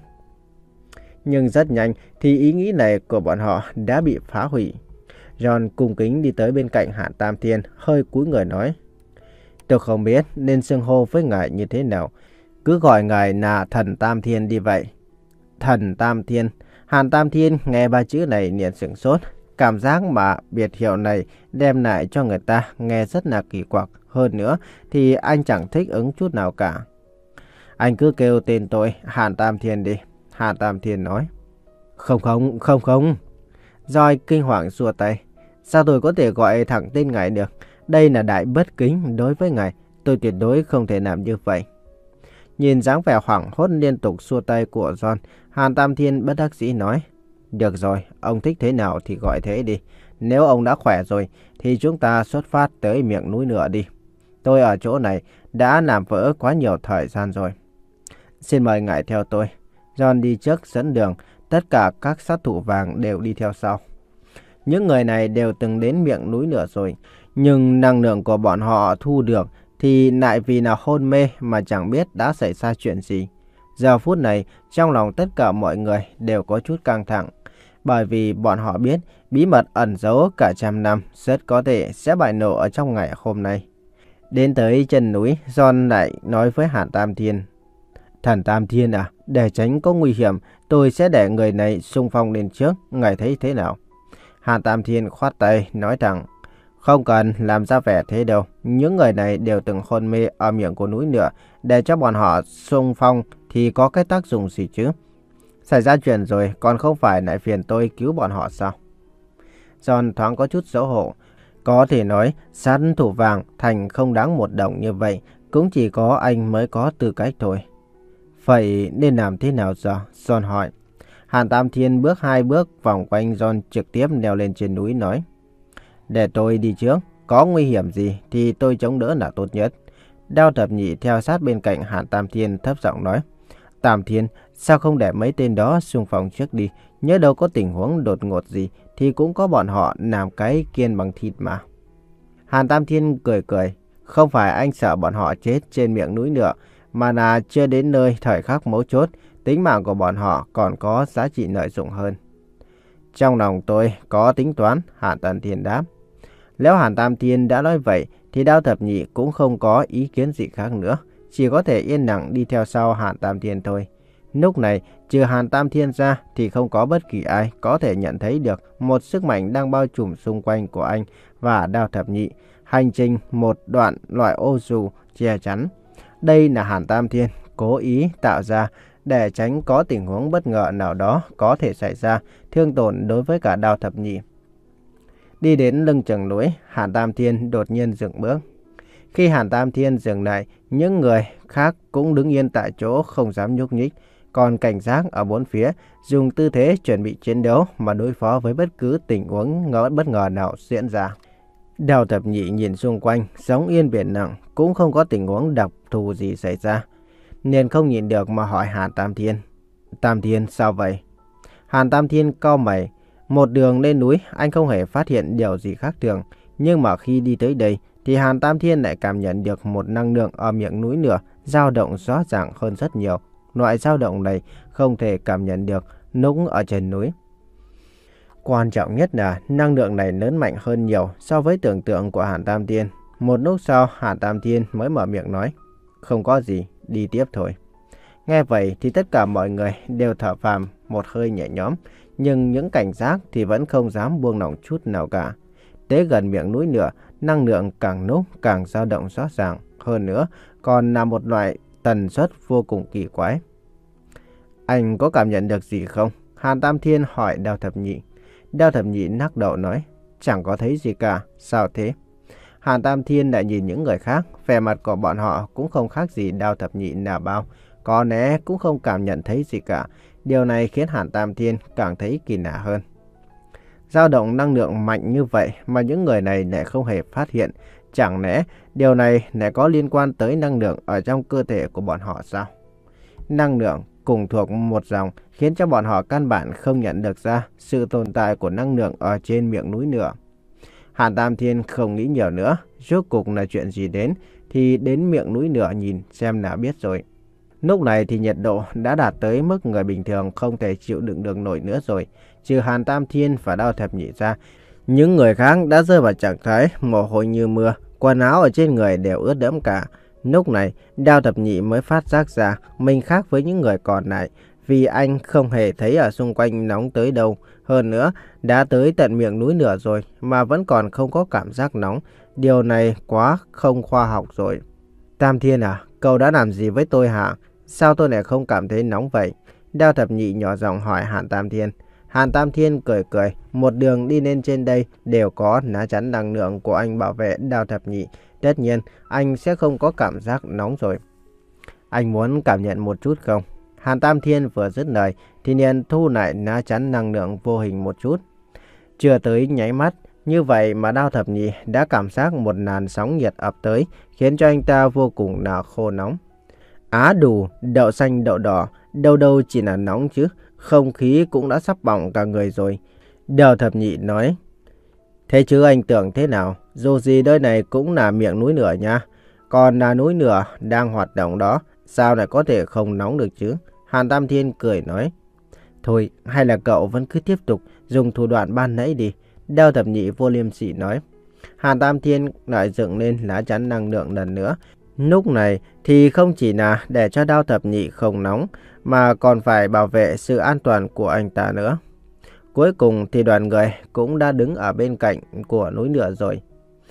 A: Nhưng rất nhanh thì ý nghĩ này của bọn họ đã bị phá hủy. John cung kính đi tới bên cạnh Hàn Tam Thiên, hơi cúi người nói: Tôi không biết nên xưng hô với ngài như thế nào, cứ gọi ngài là Thần Tam Thiên đi vậy. Thần Tam Thiên. Hàn Tam Thiên nghe ba chữ này liền sửng sốt. Cảm giác mà biệt hiệu này đem lại cho người ta nghe rất là kỳ quặc. Hơn nữa thì anh chẳng thích ứng chút nào cả. Anh cứ kêu tên tôi Hàn Tam Thiên đi. Hàn Tam Thiên nói. Không không, không không. Rồi kinh hoàng xua tay. Sao tôi có thể gọi thẳng tên ngài được? Đây là đại bất kính đối với ngài. Tôi tuyệt đối không thể làm như vậy. Nhìn dáng vẻ hoảng hốt liên tục xua tay của John, Hàn Tam Thiên bất đắc dĩ nói. Được rồi, ông thích thế nào thì gọi thế đi. Nếu ông đã khỏe rồi thì chúng ta xuất phát tới miệng núi lửa đi. Tôi ở chỗ này đã làm vỡ quá nhiều thời gian rồi. Xin mời ngài theo tôi. John đi trước dẫn đường, tất cả các sát thủ vàng đều đi theo sau. Những người này đều từng đến miệng núi lửa rồi, nhưng năng lượng của bọn họ thu được thì lại vì là hôn mê mà chẳng biết đã xảy ra chuyện gì. Giờ phút này, trong lòng tất cả mọi người đều có chút căng thẳng, bởi vì bọn họ biết bí mật ẩn giấu cả trăm năm rất có thể sẽ bại lộ ở trong ngày hôm nay. Đến tới chân núi, John lại nói với Hàn Tam Thiên. Thần Tam Thiên à, để tránh có nguy hiểm, tôi sẽ để người này xung phong lên trước, ngài thấy thế nào? Hàn Tam Thiên khoát tay, nói rằng, không cần làm ra vẻ thế đâu. Những người này đều từng hôn mê ở miệng của núi lửa, để cho bọn họ xung phong thì có cái tác dụng gì chứ? Xảy ra chuyện rồi, còn không phải lại phiền tôi cứu bọn họ sao? John thoáng có chút xấu hổ. Có thể nói, sát thủ vàng thành không đáng một đồng như vậy, cũng chỉ có anh mới có tư cách thôi. Vậy nên làm thế nào giờ? John hỏi. Hàn Tam Thiên bước hai bước vòng quanh John, trực tiếp leo lên trên núi nói. Để tôi đi trước, có nguy hiểm gì thì tôi chống đỡ là tốt nhất. Đao Thập Nhị theo sát bên cạnh Hàn Tam Thiên thấp giọng nói. Tam Thiên, sao không để mấy tên đó xung phong trước đi? Nhớ đâu có tình huống đột ngột gì thì cũng có bọn họ làm cái kiên bằng thịt mà. Hàn Tam Thiên cười cười. Không phải anh sợ bọn họ chết trên miệng núi nữa, mà là chưa đến nơi thời khắc mấu chốt, tính mạng của bọn họ còn có giá trị lợi dụng hơn. Trong lòng tôi có tính toán, Hàn Tam Thiên đáp. Nếu Hàn Tam Thiên đã nói vậy thì Đao Thập Nhị cũng không có ý kiến gì khác nữa, chỉ có thể yên lặng đi theo sau Hàn Tam Thiên thôi. Lúc này, trừ Hàn Tam Thiên ra thì không có bất kỳ ai có thể nhận thấy được một sức mạnh đang bao trùm xung quanh của anh và Đao Thập Nhị. Hành trình một đoạn loại ô dù che chắn. Đây là Hàn Tam Thiên cố ý tạo ra để tránh có tình huống bất ngờ nào đó có thể xảy ra, thương tổn đối với cả Đao Thập Nhị. Đi đến lưng chừng núi, Hàn Tam Thiên đột nhiên dừng bước. Khi Hàn Tam Thiên dừng lại, những người khác cũng đứng yên tại chỗ không dám nhúc nhích, còn cảnh giác ở bốn phía, dùng tư thế chuẩn bị chiến đấu mà đối phó với bất cứ tình huống ngỡ bất ngờ nào diễn ra. Đao Thập Nhị nhìn xung quanh, sóng yên biển lặng, cũng không có tình huống đặc thù gì xảy ra, nên không nhịn được mà hỏi Hàn Tam Thiên. Tam Thiên, sao vậy? Hàn Tam Thiên cau mày. Một đường lên núi, anh không hề phát hiện điều gì khác thường. Nhưng mà khi đi tới đây, thì Hàn Tam Thiên lại cảm nhận được một năng lượng ở miệng núi lửa dao động rõ ràng hơn rất nhiều. Loại dao động này không thể cảm nhận được lúc ở trên núi. Quan trọng nhất là năng lượng này lớn mạnh hơn nhiều so với tưởng tượng của Hàn Tam Thiên. Một lúc sau, Hàn Tam Thiên mới mở miệng nói, không có gì, đi tiếp thôi. Nghe vậy thì tất cả mọi người đều thở phào một hơi nhẹ nhõm, nhưng những cảnh giác thì vẫn không dám buông lỏng chút nào cả. Tới gần miệng núi lửa, năng lượng càng lúc càng dao động rõ ràng, hơn nữa còn là một loại tần suất vô cùng kỳ quái. Anh có cảm nhận được gì không? Hàn Tam Thiên hỏi Đao Thập Nhị. Đao Thập Nhị lắc đầu nói, chẳng có thấy gì cả, sao thế? Hàn Tam Thiên lại nhìn những người khác, vẻ mặt của bọn họ cũng không khác gì Đao Thập Nhị nào bao, có lẽ cũng không cảm nhận thấy gì cả. Điều này khiến Hàn Tam Thiên càng thấy kỳ lạ hơn. Dao động năng lượng mạnh như vậy mà những người này lại không hề phát hiện, chẳng lẽ điều này lại có liên quan tới năng lượng ở trong cơ thể của bọn họ sao? Năng lượng cùng thuộc một dòng khiến cho bọn họ căn bản không nhận được ra sự tồn tại của năng lượng ở trên miệng núi nữa. Hàn Tam Thiên không nghĩ nhiều nữa, rốt cuộc là chuyện gì đến thì đến miệng núi lửa nhìn xem là biết rồi. Lúc này thì nhiệt độ đã đạt tới mức người bình thường không thể chịu đựng được nổi nữa rồi. Trừ Hàn Tam Thiên và Đao Thập Nhị ra, những người khác đã rơi vào trạng thái mồ hôi như mưa, quần áo ở trên người đều ướt đẫm cả. Lúc này, Đao Thập Nhị mới phát giác ra mình khác với những người còn lại, vì anh không hề thấy ở xung quanh nóng tới đâu. Hơn nữa, đã tới tận miệng núi lửa rồi mà vẫn còn không có cảm giác nóng. Điều này quá không khoa học rồi. Tam Thiên à, cậu đã làm gì với tôi hả? Sao tôi lại không cảm thấy nóng vậy? Đao Thập Nhị nhỏ giọng hỏi Hàn Tam Thiên. Hàn Tam Thiên cười cười, một đường đi lên trên đây đều có lá chắn năng lượng của anh bảo vệ Đao Thập Nhị. Tất nhiên, anh sẽ không có cảm giác nóng rồi. Anh muốn cảm nhận một chút không? Hàn Tam Thiên vừa dứt lời thì liền thu lại lá chắn năng lượng vô hình một chút. Chưa tới nháy mắt, như vậy mà Đao Thập Nhị đã cảm giác một làn sóng nhiệt ập tới, khiến cho anh ta vô cùng là khô nóng. Á đủ, đậu xanh đậu đỏ, đâu đâu chỉ là nóng chứ, không khí cũng đã sắp bỏng cả người rồi. Đao Thập Nhị nói, thế chứ anh tưởng thế nào, dù gì nơi này cũng là miệng núi lửa nha, còn là núi lửa đang hoạt động đó, sao lại có thể không nóng được chứ? Hàn Tam Thiên cười nói, thôi hay là cậu vẫn cứ tiếp tục dùng thủ đoạn ban nãy đi. Đao Thập Nhị vô liêm sỉ nói. Hàn Tam Thiên lại dựng lên lá chắn năng lượng lần nữa. Lúc này thì không chỉ là để cho Đao Thập Nhị không nóng, mà còn phải bảo vệ sự an toàn của anh ta nữa. Cuối cùng thì đoàn người cũng đã đứng ở bên cạnh của núi lửa rồi.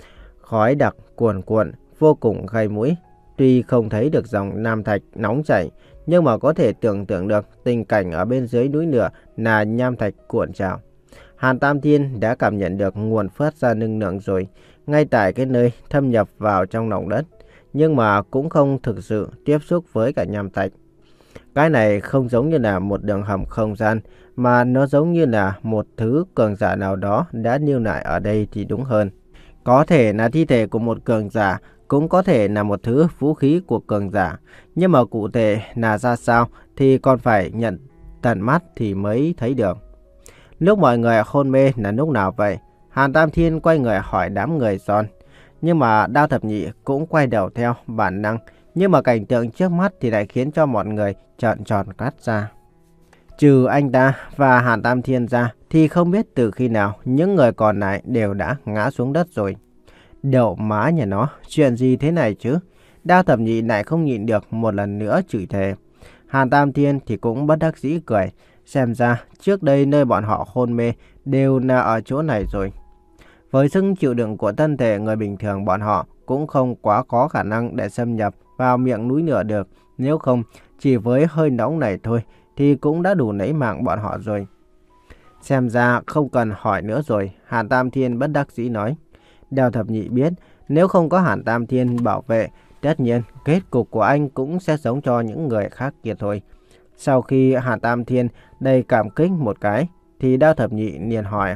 A: Khói đặc cuồn cuộn, vô cùng gây mũi. Tuy không thấy được dòng nham thạch nóng chảy, nhưng mà có thể tưởng tượng được tình cảnh ở bên dưới núi lửa là nham thạch cuộn trào. Hàn Tam Thiên đã cảm nhận được nguồn phát ra năng lượng rồi, ngay tại cái nơi thâm nhập vào trong lòng đất, nhưng mà cũng không thực sự tiếp xúc với cả nham thạch. Cái này không giống như là một đường hầm không gian, mà nó giống như là một thứ cường giả nào đó đã lưu lại ở đây thì đúng hơn. Có thể là thi thể của một cường giả, cũng có thể là một thứ vũ khí của cường giả, nhưng mà cụ thể là ra sao thì còn phải nhận tận mắt thì mới thấy được. Lúc mọi người hôn mê là lúc nào vậy? Hàn Tam Thiên quay người hỏi đám người son. Nhưng mà Đao Thập Nhị cũng quay đầu theo bản năng. Nhưng mà cảnh tượng trước mắt thì lại khiến cho mọi người trợn tròn mắt ra. Trừ anh ta và Hàn Tam Thiên ra thì không biết từ khi nào những người còn lại đều đã ngã xuống đất rồi. Đậu má nhà nó, chuyện gì thế này chứ? Đao Thập Nhị lại không nhịn được một lần nữa chửi thề. Hàn Tam Thiên thì cũng bất đắc dĩ cười. Xem ra trước đây nơi bọn họ hôn mê đều là ở chỗ này rồi. Với sức chịu đựng của thân thể người bình thường, bọn họ cũng không quá có khả năng để xâm nhập vào miệng núi lửa được. Nếu không, chỉ với hơi nóng này thôi thì cũng đã đủ lấy mạng bọn họ rồi. Xem ra không cần hỏi nữa rồi, Hàn Tam Thiên bất đắc dĩ nói. Đao Thập Nhị biết nếu không có Hàn Tam Thiên bảo vệ, tất nhiên kết cục của anh cũng sẽ giống cho những người khác kia thôi. Sau khi Hàn Tam Thiên đầy cảm kích một cái, thì Đao Thập Nhị liền hỏi.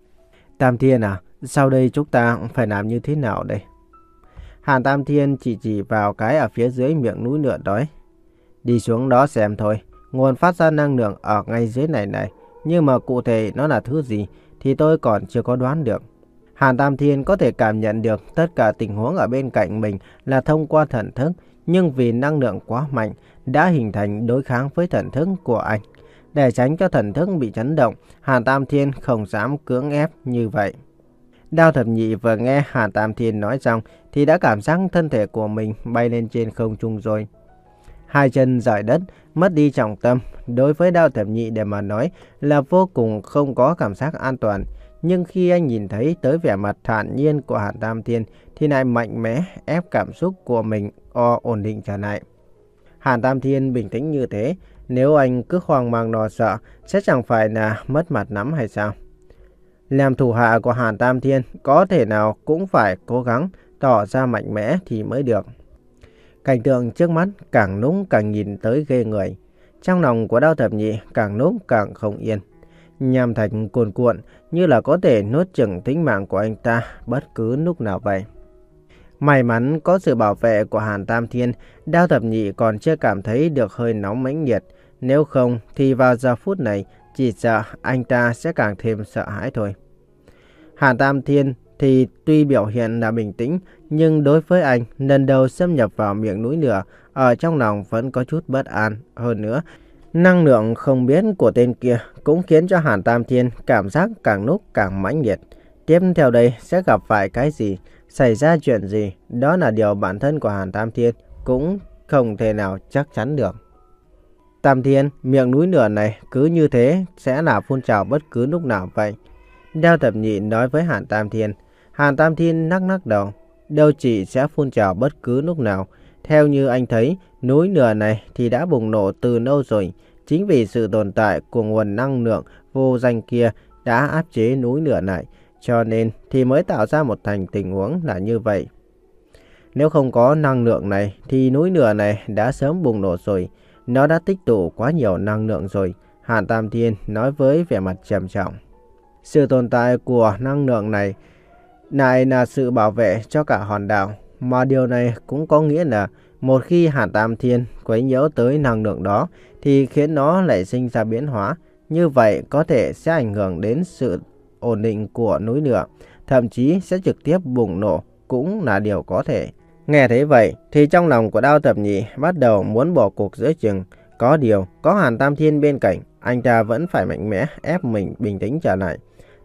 A: Tam Thiên à, sau đây chúng ta phải làm như thế nào đây? Hàn Tam Thiên chỉ chỉ vào cái ở phía dưới miệng núi lửa nói. Đi xuống đó xem thôi, nguồn phát ra năng lượng ở ngay dưới này này. Nhưng mà cụ thể nó là thứ gì thì tôi còn chưa có đoán được. Hàn Tam Thiên có thể cảm nhận được tất cả tình huống ở bên cạnh mình là thông qua thần thức. Nhưng vì năng lượng quá mạnh đã hình thành đối kháng với thần thức của anh. Để tránh cho thần thức bị chấn động, Hàn Tam Thiên không dám cưỡng ép như vậy. Đao Thập Nhị vừa nghe Hàn Tam Thiên nói xong thì đã cảm giác thân thể của mình bay lên trên không trung rồi. Hai chân rời đất, mất đi trọng tâm, đối với Đao Thập Nhị để mà nói là vô cùng không có cảm giác an toàn. Nhưng khi anh nhìn thấy tới vẻ mặt thản nhiên của Hàn Tam Thiên thì lại mạnh mẽ ép cảm xúc của mình o ổn định trở lại. Hàn Tam Thiên bình tĩnh như thế, nếu anh cứ hoang mang lo sợ sẽ chẳng phải là mất mặt lắm hay sao? Làm thủ hạ của Hàn Tam Thiên có thể nào cũng phải cố gắng tỏ ra mạnh mẽ thì mới được. Cảnh tượng trước mắt càng lúc càng nhìn tới ghê người. Trong lòng của Đao Thập Nhị càng lúc càng không yên. Nham thạch cuồn cuộn như là có thể nuốt chửng tính mạng của anh ta bất cứ lúc nào vậy. May mắn có sự bảo vệ của Hàn Tam Thiên, Đao Thập Nhị còn chưa cảm thấy được hơi nóng mãnh liệt. Nếu không thì vào giờ phút này chỉ sợ anh ta sẽ càng thêm sợ hãi thôi. Hàn Tam Thiên thì tuy biểu hiện là bình tĩnh, nhưng đối với anh lần đầu xâm nhập vào miệng núi lửa, ở trong lòng vẫn có chút bất an. Hơn nữa, năng lượng không biết của tên kia cũng khiến cho Hàn Tam Thiên cảm giác càng lúc càng mãnh liệt. Tiếp theo đây sẽ gặp phải cái gì, xảy ra chuyện gì, đó là điều bản thân của Hàn Tam Thiên cũng không thể nào chắc chắn được. Tam Thiên, miệng núi lửa này cứ như thế sẽ là phun trào bất cứ lúc nào vậy? Đao Thập Nhị nói với Hàn Tam Thiên. Hàn Tam Thiên lắc lắc đầu. Đâu chỉ sẽ phun trào bất cứ lúc nào. Theo như anh thấy, núi lửa này thì đã bùng nổ từ lâu rồi. Chính vì sự tồn tại của nguồn năng lượng vô danh kia đã áp chế núi lửa này. Cho nên thì mới tạo ra một thành tình huống là như vậy. Nếu không có năng lượng này thì núi lửa này đã sớm bùng nổ rồi. Nó đã tích tụ quá nhiều năng lượng rồi. Hàn Tam Thiên nói với vẻ mặt trầm trọng. Sự tồn tại của năng lượng này lại là sự bảo vệ cho cả hòn đảo. Mà điều này cũng có nghĩa là một khi Hàn Tam Thiên quấy nhiễu tới năng lượng đó thì khiến nó lại sinh ra biến hóa. Như vậy có thể sẽ ảnh hưởng đến sự ổn định của núi lửa. Thậm chí sẽ trực tiếp bùng nổ cũng là điều có thể. Nghe thấy vậy thì trong lòng của Đao Thập Nhị bắt đầu muốn bỏ cuộc giữa chừng. Có điều, có Hàn Tam Thiên bên cạnh, anh ta vẫn phải mạnh mẽ ép mình bình tĩnh trở lại.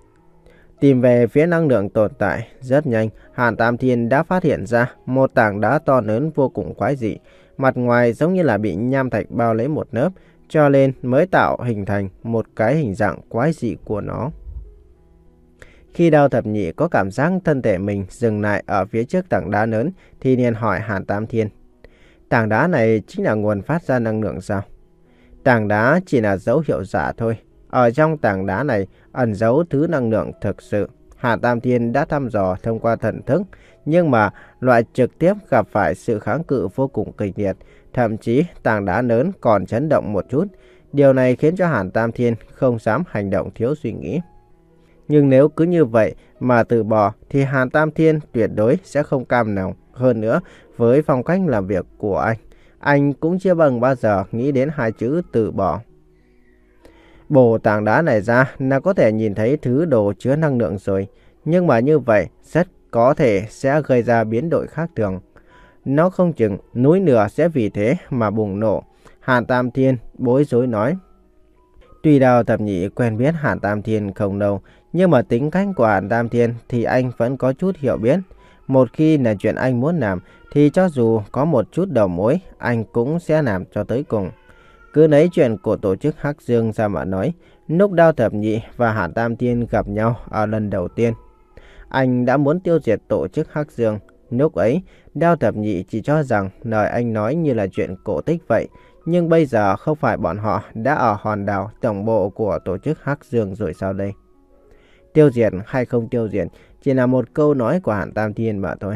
A: Tìm về phía năng lượng tồn tại, rất nhanh, Hàn Tam Thiên đã phát hiện ra một tảng đá to lớn vô cùng quái dị. Mặt ngoài giống như là bị nham thạch bao lấy một lớp, cho nên mới tạo hình thành một cái hình dạng quái dị của nó. Khi Đao Thập Nhị có cảm giác thân thể mình dừng lại ở phía trước tảng đá lớn thì liền hỏi Hàn Tam Thiên. Tảng đá này chính là nguồn phát ra năng lượng sao? Tảng đá chỉ là dấu hiệu giả thôi. Ở trong tảng đá này ẩn giấu thứ năng lượng thực sự. Hàn Tam Thiên đã thăm dò thông qua thần thức, nhưng mà loại trực tiếp gặp phải sự kháng cự vô cùng kịch liệt. Thậm chí tảng đá lớn còn chấn động một chút. Điều này khiến cho Hàn Tam Thiên không dám hành động thiếu suy nghĩ. Nhưng nếu cứ như vậy mà từ bỏ thì Hàn Tam Thiên tuyệt đối sẽ không cam lòng. Hơn nữa, với phong cách làm việc của anh, anh cũng chưa bằng bao giờ nghĩ đến hai chữ từ bỏ. Bổ tảng đá này ra là có thể nhìn thấy thứ đồ chứa năng lượng rồi. Nhưng mà như vậy rất có thể sẽ gây ra biến đổi khác thường. Nó không chừng núi lửa sẽ vì thế mà bùng nổ. Hàn Tam Thiên bối rối nói. Tuy Đao Thập Nhị quen biết Hàn Tam Thiên không lâu, nhưng mà tính cách của Hàn Tam Thiên thì anh vẫn có chút hiểu biết. Một khi là chuyện anh muốn làm thì cho dù có một chút đầu mối, anh cũng sẽ làm cho tới cùng. Cứ lấy chuyện của tổ chức Hắc Dương ra mà nói, lúc Đao Thập Nhị và Hàn Tam Thiên gặp nhau ở lần đầu tiên, anh đã muốn tiêu diệt tổ chức Hắc Dương. Lúc ấy, Đao Thập Nhị chỉ cho rằng lời anh nói như là chuyện cổ tích vậy. Nhưng bây giờ không phải bọn họ đã ở hòn đảo tổng bộ của tổ chức Hắc Dương rồi sao đây? Tiêu diệt hay không tiêu diệt chỉ là một câu nói của Hàn Tam Thiên mà thôi.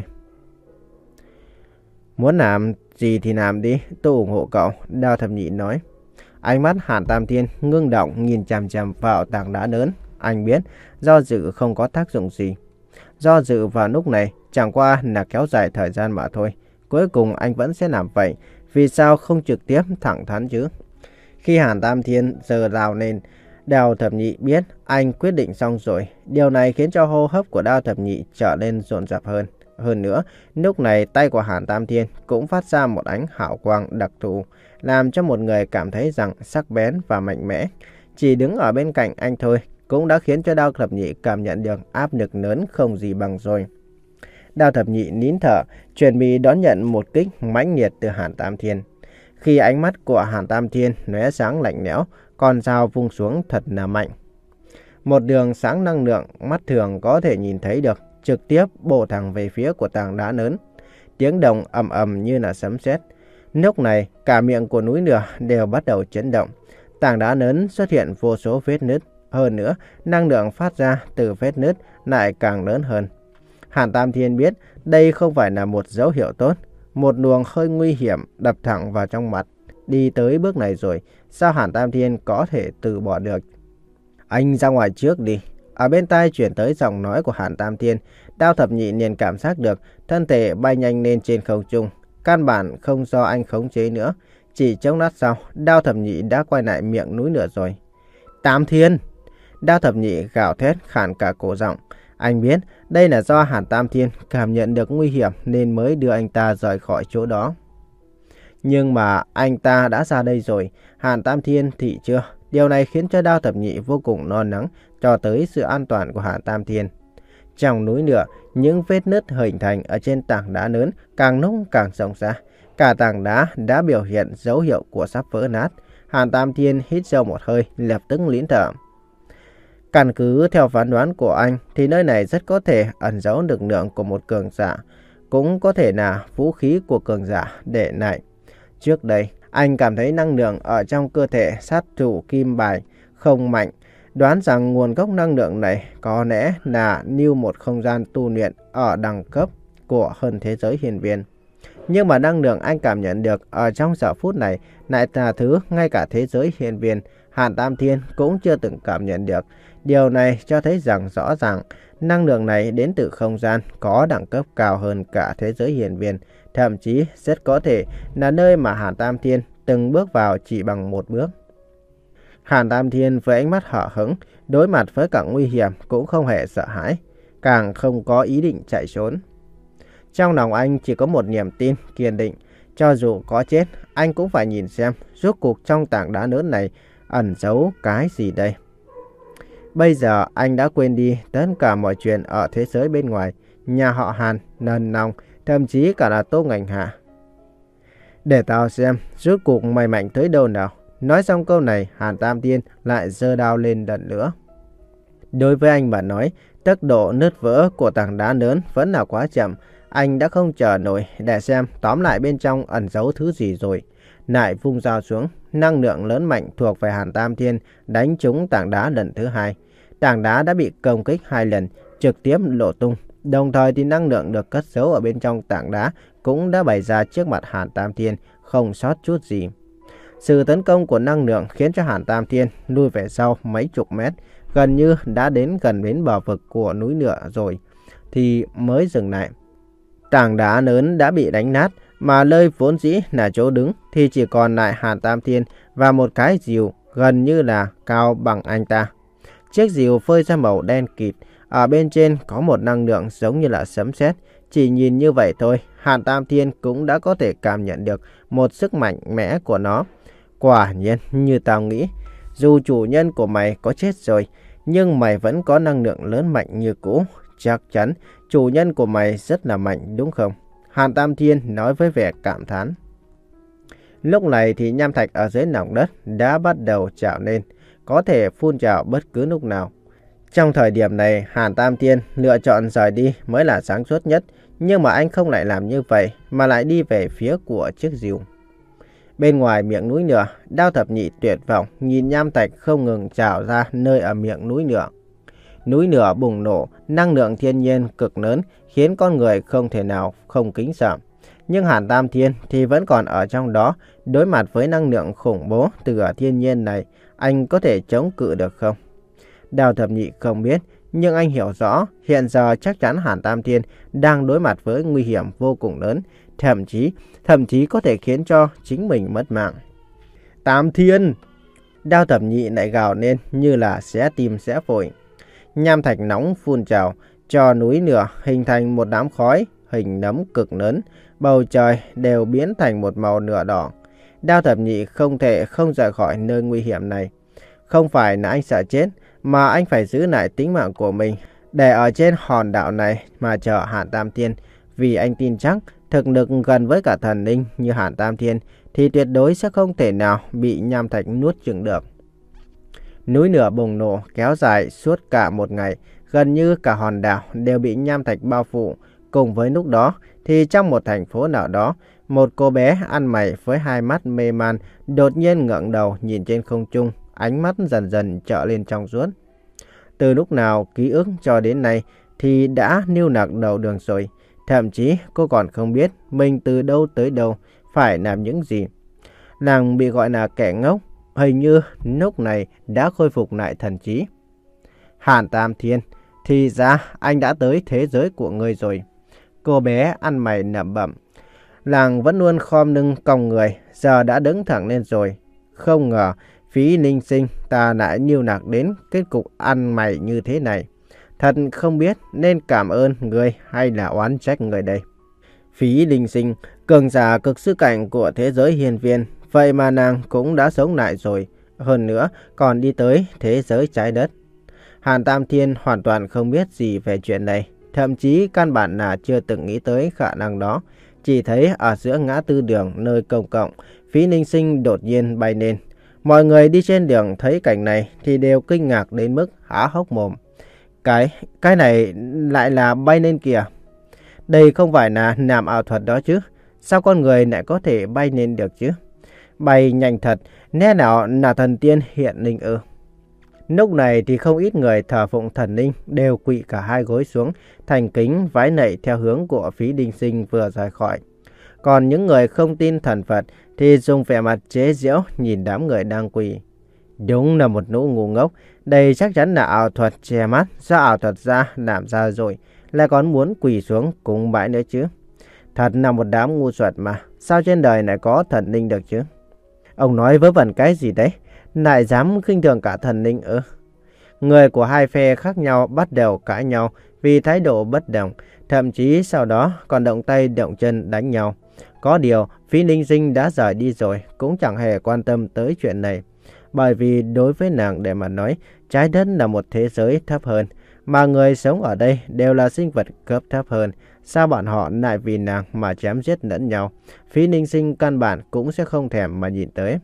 A: Muốn làm gì thì làm đi, tôi ủng hộ cậu, Đao Thập Nhị nói. Ánh mắt Hàn Tam Thiên ngưng động nhìn chằm chằm vào tảng đá lớn. Anh biết do dự không có tác dụng gì. Do dự vào lúc này chẳng qua là kéo dài thời gian mà thôi. Cuối cùng anh vẫn sẽ làm vậy. Vì sao không trực tiếp thẳng thắn chứ? Khi Hàn Tam Thiên giơ đao lên, Đao Thập Nhị biết anh quyết định xong rồi. Điều này khiến cho hô hấp của Đao Thập Nhị trở nên dồn dập hơn. Hơn nữa, lúc này tay của Hàn Tam Thiên cũng phát ra một ánh hào quang đặc thù, làm cho một người cảm thấy rằng sắc bén và mạnh mẽ. Chỉ đứng ở bên cạnh anh thôi cũng đã khiến cho Đao Thập Nhị cảm nhận được áp lực lớn không gì bằng rồi. Đao Thập Nhị nín thở, chuẩn bị đón nhận một kích mãnh liệt từ Hàn Tam Thiên. Khi ánh mắt của Hàn Tam Thiên lóe sáng lạnh lẽo, con dao vung xuống thật là mạnh. Một đường sáng năng lượng mắt thường có thể nhìn thấy được, trực tiếp bổ thẳng về phía của tảng đá lớn. Tiếng động ầm ầm như là sấm sét. Lúc này, cả miệng của núi lửa đều bắt đầu chấn động. Tảng đá lớn xuất hiện vô số vết nứt. Hơn nữa, năng lượng phát ra từ vết nứt lại càng lớn hơn. Hàn Tam Thiên biết đây không phải là một dấu hiệu tốt. Một luồng hơi nguy hiểm đập thẳng vào trong mặt. Đi tới bước này rồi, sao Hàn Tam Thiên có thể từ bỏ được? Anh ra ngoài trước đi. Ở bên tai chuyển tới giọng nói của Hàn Tam Thiên. Đao Thập Nhị liền cảm giác được thân thể bay nhanh lên trên không trung. Căn bản không do anh khống chế nữa. Chỉ trong lát sau, Đao Thập Nhị đã quay lại miệng núi lửa rồi. Tam Thiên! Đao Thập Nhị gào thét khản cả cổ giọng. Anh biết đây là do Hàn Tam Thiên cảm nhận được nguy hiểm nên mới đưa anh ta rời khỏi chỗ đó. Nhưng mà anh ta đã ra đây rồi, Hàn Tam Thiên thì chưa. Điều này khiến cho Đao Thập Nhị vô cùng lo lắng cho tới sự an toàn của Hàn Tam Thiên. Trong núi lửa, những vết nứt hình thành ở trên tảng đá lớn càng lúc càng rộng ra. Cả tảng đá đã biểu hiện dấu hiệu của sắp vỡ nát. Hàn Tam Thiên hít sâu một hơi, lập tức nín thở. Căn cứ theo phán đoán của anh thì nơi này rất có thể ẩn giấu lực lượng của một cường giả, cũng có thể là vũ khí của cường giả để lại. Trước đây, anh cảm thấy năng lượng ở trong cơ thể sát thủ kim bài không mạnh, đoán rằng nguồn gốc năng lượng này có lẽ là lưu một không gian tu luyện ở đẳng cấp của hơn thế giới hiển viên. Nhưng mà năng lượng anh cảm nhận được ở trong giờ phút này lại là thứ ngay cả thế giới hiển viên Hàn Tam Thiên cũng chưa từng cảm nhận được. Điều này cho thấy rằng rõ ràng năng lượng này đến từ không gian có đẳng cấp cao hơn cả thế giới hiển viên, thậm chí rất có thể là nơi mà Hàn Tam Thiên từng bước vào chỉ bằng một bước. Hàn Tam Thiên với ánh mắt hở hững, đối mặt với cả nguy hiểm cũng không hề sợ hãi, càng không có ý định chạy trốn. Trong lòng anh chỉ có một niềm tin kiên định, cho dù có chết, anh cũng phải nhìn xem rốt cuộc trong tảng đá lớn này ẩn giấu cái gì đây. Bây giờ anh đã quên đi tất cả mọi chuyện ở thế giới bên ngoài, nhà họ Hàn, Nần Nòng, thậm chí cả là Tô Ngành Hạ. Để tao xem rốt cuộc mày mạnh tới đâu nào. Nói xong câu này, Hàn Tam Thiên lại giơ đao lên lần nữa. Đối với anh mà nói, tốc độ nứt vỡ của tảng đá lớn vẫn là quá chậm. Anh đã không chờ nổi để xem tóm lại bên trong ẩn giấu thứ gì rồi. Lại vung dao xuống, năng lượng lớn mạnh thuộc về Hàn Tam Thiên đánh trúng tảng đá lần thứ hai. Tảng đá đã bị công kích hai lần, trực tiếp nổ tung. Đồng thời thì năng lượng được cất giấu ở bên trong tảng đá cũng đã bày ra trước mặt Hàn Tam Thiên, không sót chút gì. Sự tấn công của năng lượng khiến cho Hàn Tam Thiên lui về sau mấy chục mét, gần như đã đến gần đến bờ vực của núi lửa rồi, thì mới dừng lại. Tảng đá lớn đã bị đánh nát, mà nơi vốn dĩ là chỗ đứng thì chỉ còn lại Hàn Tam Thiên và một cái rìu gần như là cao bằng anh ta. Chiếc rìu phơi ra màu đen kịt, ở bên trên có một năng lượng giống như là sấm sét. Chỉ nhìn như vậy thôi, Hàn Tam Thiên cũng đã có thể cảm nhận được một sức mạnh mẽ của nó. Quả nhiên như tao nghĩ, dù chủ nhân của mày có chết rồi, nhưng mày vẫn có năng lượng lớn mạnh như cũ. Chắc chắn chủ nhân của mày rất là mạnh đúng không? Hàn Tam Thiên nói với vẻ cảm thán. Lúc này thì nham thạch ở dưới lòng đất đã bắt đầu trào lên, có thể phun trào bất cứ lúc nào. Trong thời điểm này, Hàn Tam Thiên lựa chọn rời đi mới là sáng suốt nhất. Nhưng mà anh không lại làm như vậy, mà lại đi về phía của chiếc rìu. Bên ngoài miệng núi lửa, Đao Thập Nhị tuyệt vọng nhìn nham thạch không ngừng trào ra nơi ở miệng núi lửa. Núi lửa bùng nổ, năng lượng thiên nhiên cực lớn khiến con người không thể nào không kính sợ. Nhưng Hàn Tam Thiên thì vẫn còn ở trong đó, đối mặt với năng lượng khủng bố từ ở thiên nhiên này, anh có thể chống cự được không? Đao Thập Nhị không biết, nhưng anh hiểu rõ hiện giờ chắc chắn Hàn Tam Thiên đang đối mặt với nguy hiểm vô cùng lớn, thậm chí, thậm chí có thể khiến cho chính mình mất mạng. Tam Thiên! Đao Thập Nhị lại gào lên như là xé tim xé phổi. Nham thạch nóng phun trào, cho núi lửa hình thành một đám khói, hình nấm cực lớn, bầu trời đều biến thành một màu nửa đỏ. Đao Thập Nhị không thể không rời khỏi nơi nguy hiểm này. Không phải là anh sợ chết, mà anh phải giữ lại tính mạng của mình, để ở trên hòn đảo này mà chờ Hàn Tam Thiên. Vì anh tin chắc, thực lực gần với cả thần linh như Hàn Tam Thiên, thì tuyệt đối sẽ không thể nào bị nham thạch nuốt chửng được. Núi lửa bùng nổ kéo dài suốt cả một ngày, gần như cả hòn đảo đều bị nham thạch bao phủ. Cùng với lúc đó, thì trong một thành phố nào đó, một cô bé ăn mày với hai mắt mê man đột nhiên ngẩng đầu nhìn trên không trung, ánh mắt dần dần trở lên trong suốt. Từ lúc nào ký ức cho đến nay thì đã lưu lạc đầu đường rồi. Thậm chí cô còn không biết mình từ đâu tới đâu, phải làm những gì. Nàng bị gọi là kẻ ngốc, hình như lúc này đã khôi phục lại thần trí. Hàn Tam Thiên, thì ra anh đã tới thế giới của ngươi rồi. Cô bé ăn mày lẩm bẩm. Nàng vẫn luôn khom lưng cong người, giờ đã đứng thẳng lên rồi. Không ngờ Phí Linh Sinh ta lại lưu lạc đến kết cục ăn mày như thế này. Thật không biết nên cảm ơn người hay là oán trách người đây. Phí Linh Sinh, cường giả cực sư cảnh của thế giới hiên viên, vậy mà nàng cũng đã sống lại rồi. Hơn nữa còn đi tới thế giới trái đất. Hàn Tam Thiên hoàn toàn không biết gì về chuyện này, thậm chí căn bản là chưa từng nghĩ tới khả năng đó. Chỉ thấy ở giữa ngã tư đường nơi công cộng, Phí Linh Sinh đột nhiên bay lên. Mọi người đi trên đường thấy cảnh này thì đều kinh ngạc đến mức há hốc mồm. Cái, cái này lại là bay lên kìa. Đây không phải là làm ảo thuật đó chứ. Sao con người lại có thể bay lên được chứ? Bay nhanh thật, lẽ nào là thần tiên hiện linh ư? Lúc này thì không ít người thờ phụng thần linh đều quỵ cả hai gối xuống, thành kính vái lạy theo hướng của Phí Linh Sinh vừa rời khỏi. Còn những người không tin thần Phật thì dùng vẻ mặt chế giễu nhìn đám người đang quỳ. Đúng là một lũ ngu ngốc, đây chắc chắn là ảo thuật che mắt do ảo thuật ra làm ra rồi, lại còn muốn quỳ xuống cúng bái nữa chứ. Thật là một đám ngu xuẩn mà, sao trên đời lại có thần linh được chứ? Ông nói vớ vẩn cái gì đấy, lại dám khinh thường cả thần linh ư? Người của hai phe khác nhau bắt đầu cãi nhau vì thái độ bất đồng, thậm chí sau đó còn động tay động chân đánh nhau. Có điều, Phí Linh Sinh đã rời đi rồi, cũng chẳng hề quan tâm tới chuyện này. Bởi vì đối với nàng để mà nói, trái đất là một thế giới thấp hơn, mà người sống ở đây đều là sinh vật cấp thấp hơn. Sao bọn họ lại vì nàng mà chém giết lẫn nhau? Phí Linh Sinh căn bản cũng sẽ không thèm mà nhìn tới.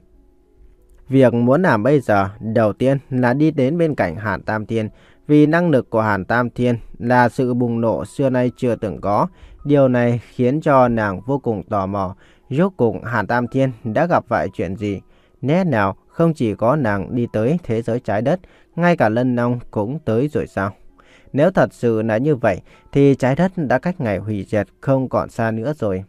A: Việc muốn làm bây giờ, đầu tiên là đi đến bên cạnh Hàn Tam Thiên, vì năng lực của Hàn Tam Thiên là sự bùng nổ xưa nay chưa từng có. Điều này khiến cho nàng vô cùng tò mò, rốt cuộc Hàn Tam Thiên đã gặp phải chuyện gì? Lẽ nào không chỉ có nàng đi tới thế giới trái đất, ngay cả Lân Long cũng tới rồi sao? Nếu thật sự là như vậy, thì trái đất đã cách ngày hủy diệt không còn xa nữa rồi.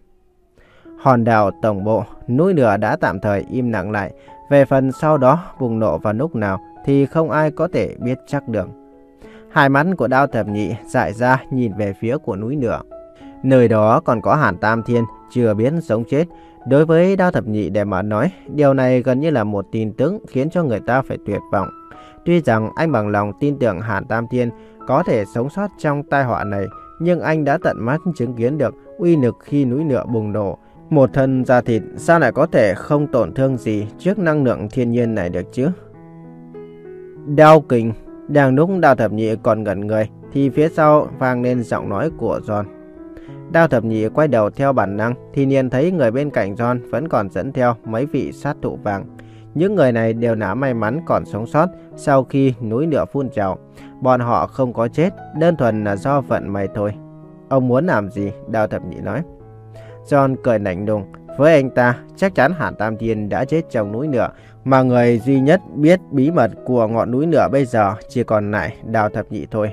A: Hòn đảo tổng bộ, núi lửa đã tạm thời im lặng lại. Về phần sau đó bùng nổ vào lúc nào thì không ai có thể biết chắc được. Hai mắt của Đao Thập Nhị dại ra nhìn về phía của núi lửa. Nơi đó còn có Hàn Tam Thiên chưa biết sống chết. Đối với Đao Thập Nhị để mà nói, điều này gần như là một tin tức khiến cho người ta phải tuyệt vọng. Tuy rằng anh bằng lòng tin tưởng Hàn Tam Thiên có thể sống sót trong tai họa này, nhưng anh đã tận mắt chứng kiến được uy lực khi núi lửa bùng nổ. Một thân da thịt sao lại có thể không tổn thương gì trước năng lượng thiên nhiên này được chứ? Đao kình, đang lúc Đao Thập Nhị còn ngẩn người thì phía sau vang lên giọng nói của John. Đao Thập Nhị quay đầu theo bản năng thì nhìn thấy người bên cạnh John vẫn còn dẫn theo mấy vị sát thủ vàng. Những người này đều đã may mắn còn sống sót sau khi núi lửa phun trào. Bọn họ không có chết, đơn thuần là do vận may thôi. Ông muốn làm gì? Đao Thập Nhị nói. John cười lạnh lùng. Với anh ta, chắc chắn Hàn Tam Thiên đã chết trong núi lửa, mà người duy nhất biết bí mật của ngọn núi lửa bây giờ chỉ còn lại Đao Thập Nhị thôi.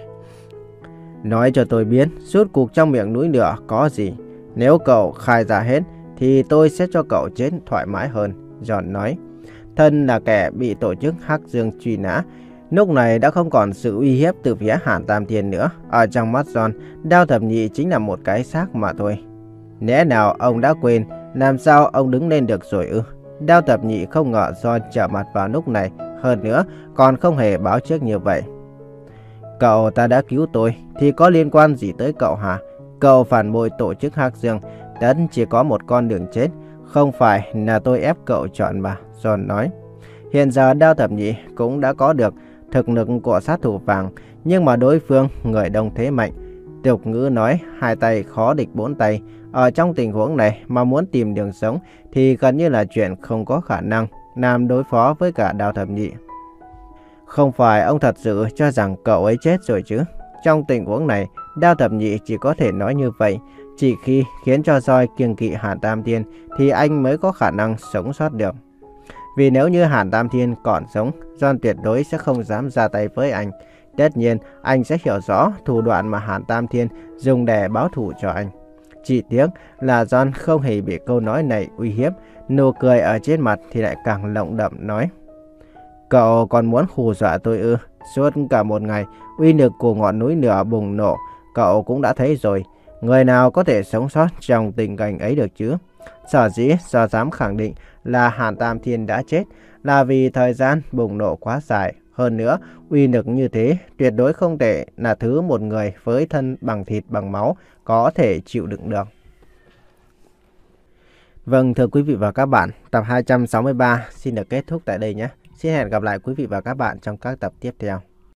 A: Nói cho tôi biết, rốt cuộc trong miệng núi lửa có gì. Nếu cậu khai ra hết, thì tôi sẽ cho cậu chết thoải mái hơn, John nói. Thân là kẻ bị tổ chức Hắc Dương truy nã, lúc này đã không còn sự uy hiếp từ phía Hàn Tam Thiên nữa. Ở trong mắt John, Đao Thập Nhị chính là một cái xác mà thôi. Lẽ nào ông đã quên, làm sao ông đứng lên được rồi ư? Đao Thập Nhị không ngờ John trở mặt vào lúc này, hơn nữa còn không hề báo trước như vậy. Cậu ta đã cứu tôi, thì có liên quan gì tới cậu hả? Cậu phản bội tổ chức Hắc Dương, tất chỉ có một con đường chết, không phải là tôi ép cậu chọn mà, John nói. Hiện giờ Đao Thập Nhị cũng đã có được thực lực của sát thủ vàng, nhưng mà đối phương người đông thế mạnh. Tục ngữ nói hai tay khó địch bốn tay. Ở trong tình huống này mà muốn tìm đường sống thì gần như là chuyện không có khả năng làm đối phó với cả Đao Thập Nhị. Không phải ông thật sự cho rằng cậu ấy chết rồi chứ? Trong tình huống này, Đao Thập Nhị chỉ có thể nói như vậy. Chỉ khi khiến cho Roi kiêng kỵ Hàn Tam Thiên thì anh mới có khả năng sống sót được. Vì nếu như Hàn Tam Thiên còn sống, John tuyệt đối sẽ không dám ra tay với anh. Tất nhiên, anh sẽ hiểu rõ thủ đoạn mà Hàn Tam Thiên dùng để báo thù cho anh. Chỉ tiếc là John không hề bị câu nói này uy hiếp, nụ cười ở trên mặt thì lại càng lộng đậm nói. Cậu còn muốn hù dọa tôi ư? Suốt cả một ngày, uy lực của ngọn núi lửa bùng nổ, cậu cũng đã thấy rồi. Người nào có thể sống sót trong tình cảnh ấy được chứ? Sở dĩ do dám khẳng định là Hàn Tam Thiên đã chết là vì thời gian bùng nổ quá dài. Hơn nữa, uy lực như thế tuyệt đối không thể là thứ một người với thân bằng thịt bằng máu có thể chịu đựng được. Vâng, thưa quý vị và các bạn, tập hai trăm sáu mươi ba xin được kết thúc tại đây nhé. Xin hẹn gặp lại quý vị và các bạn trong các tập tiếp theo.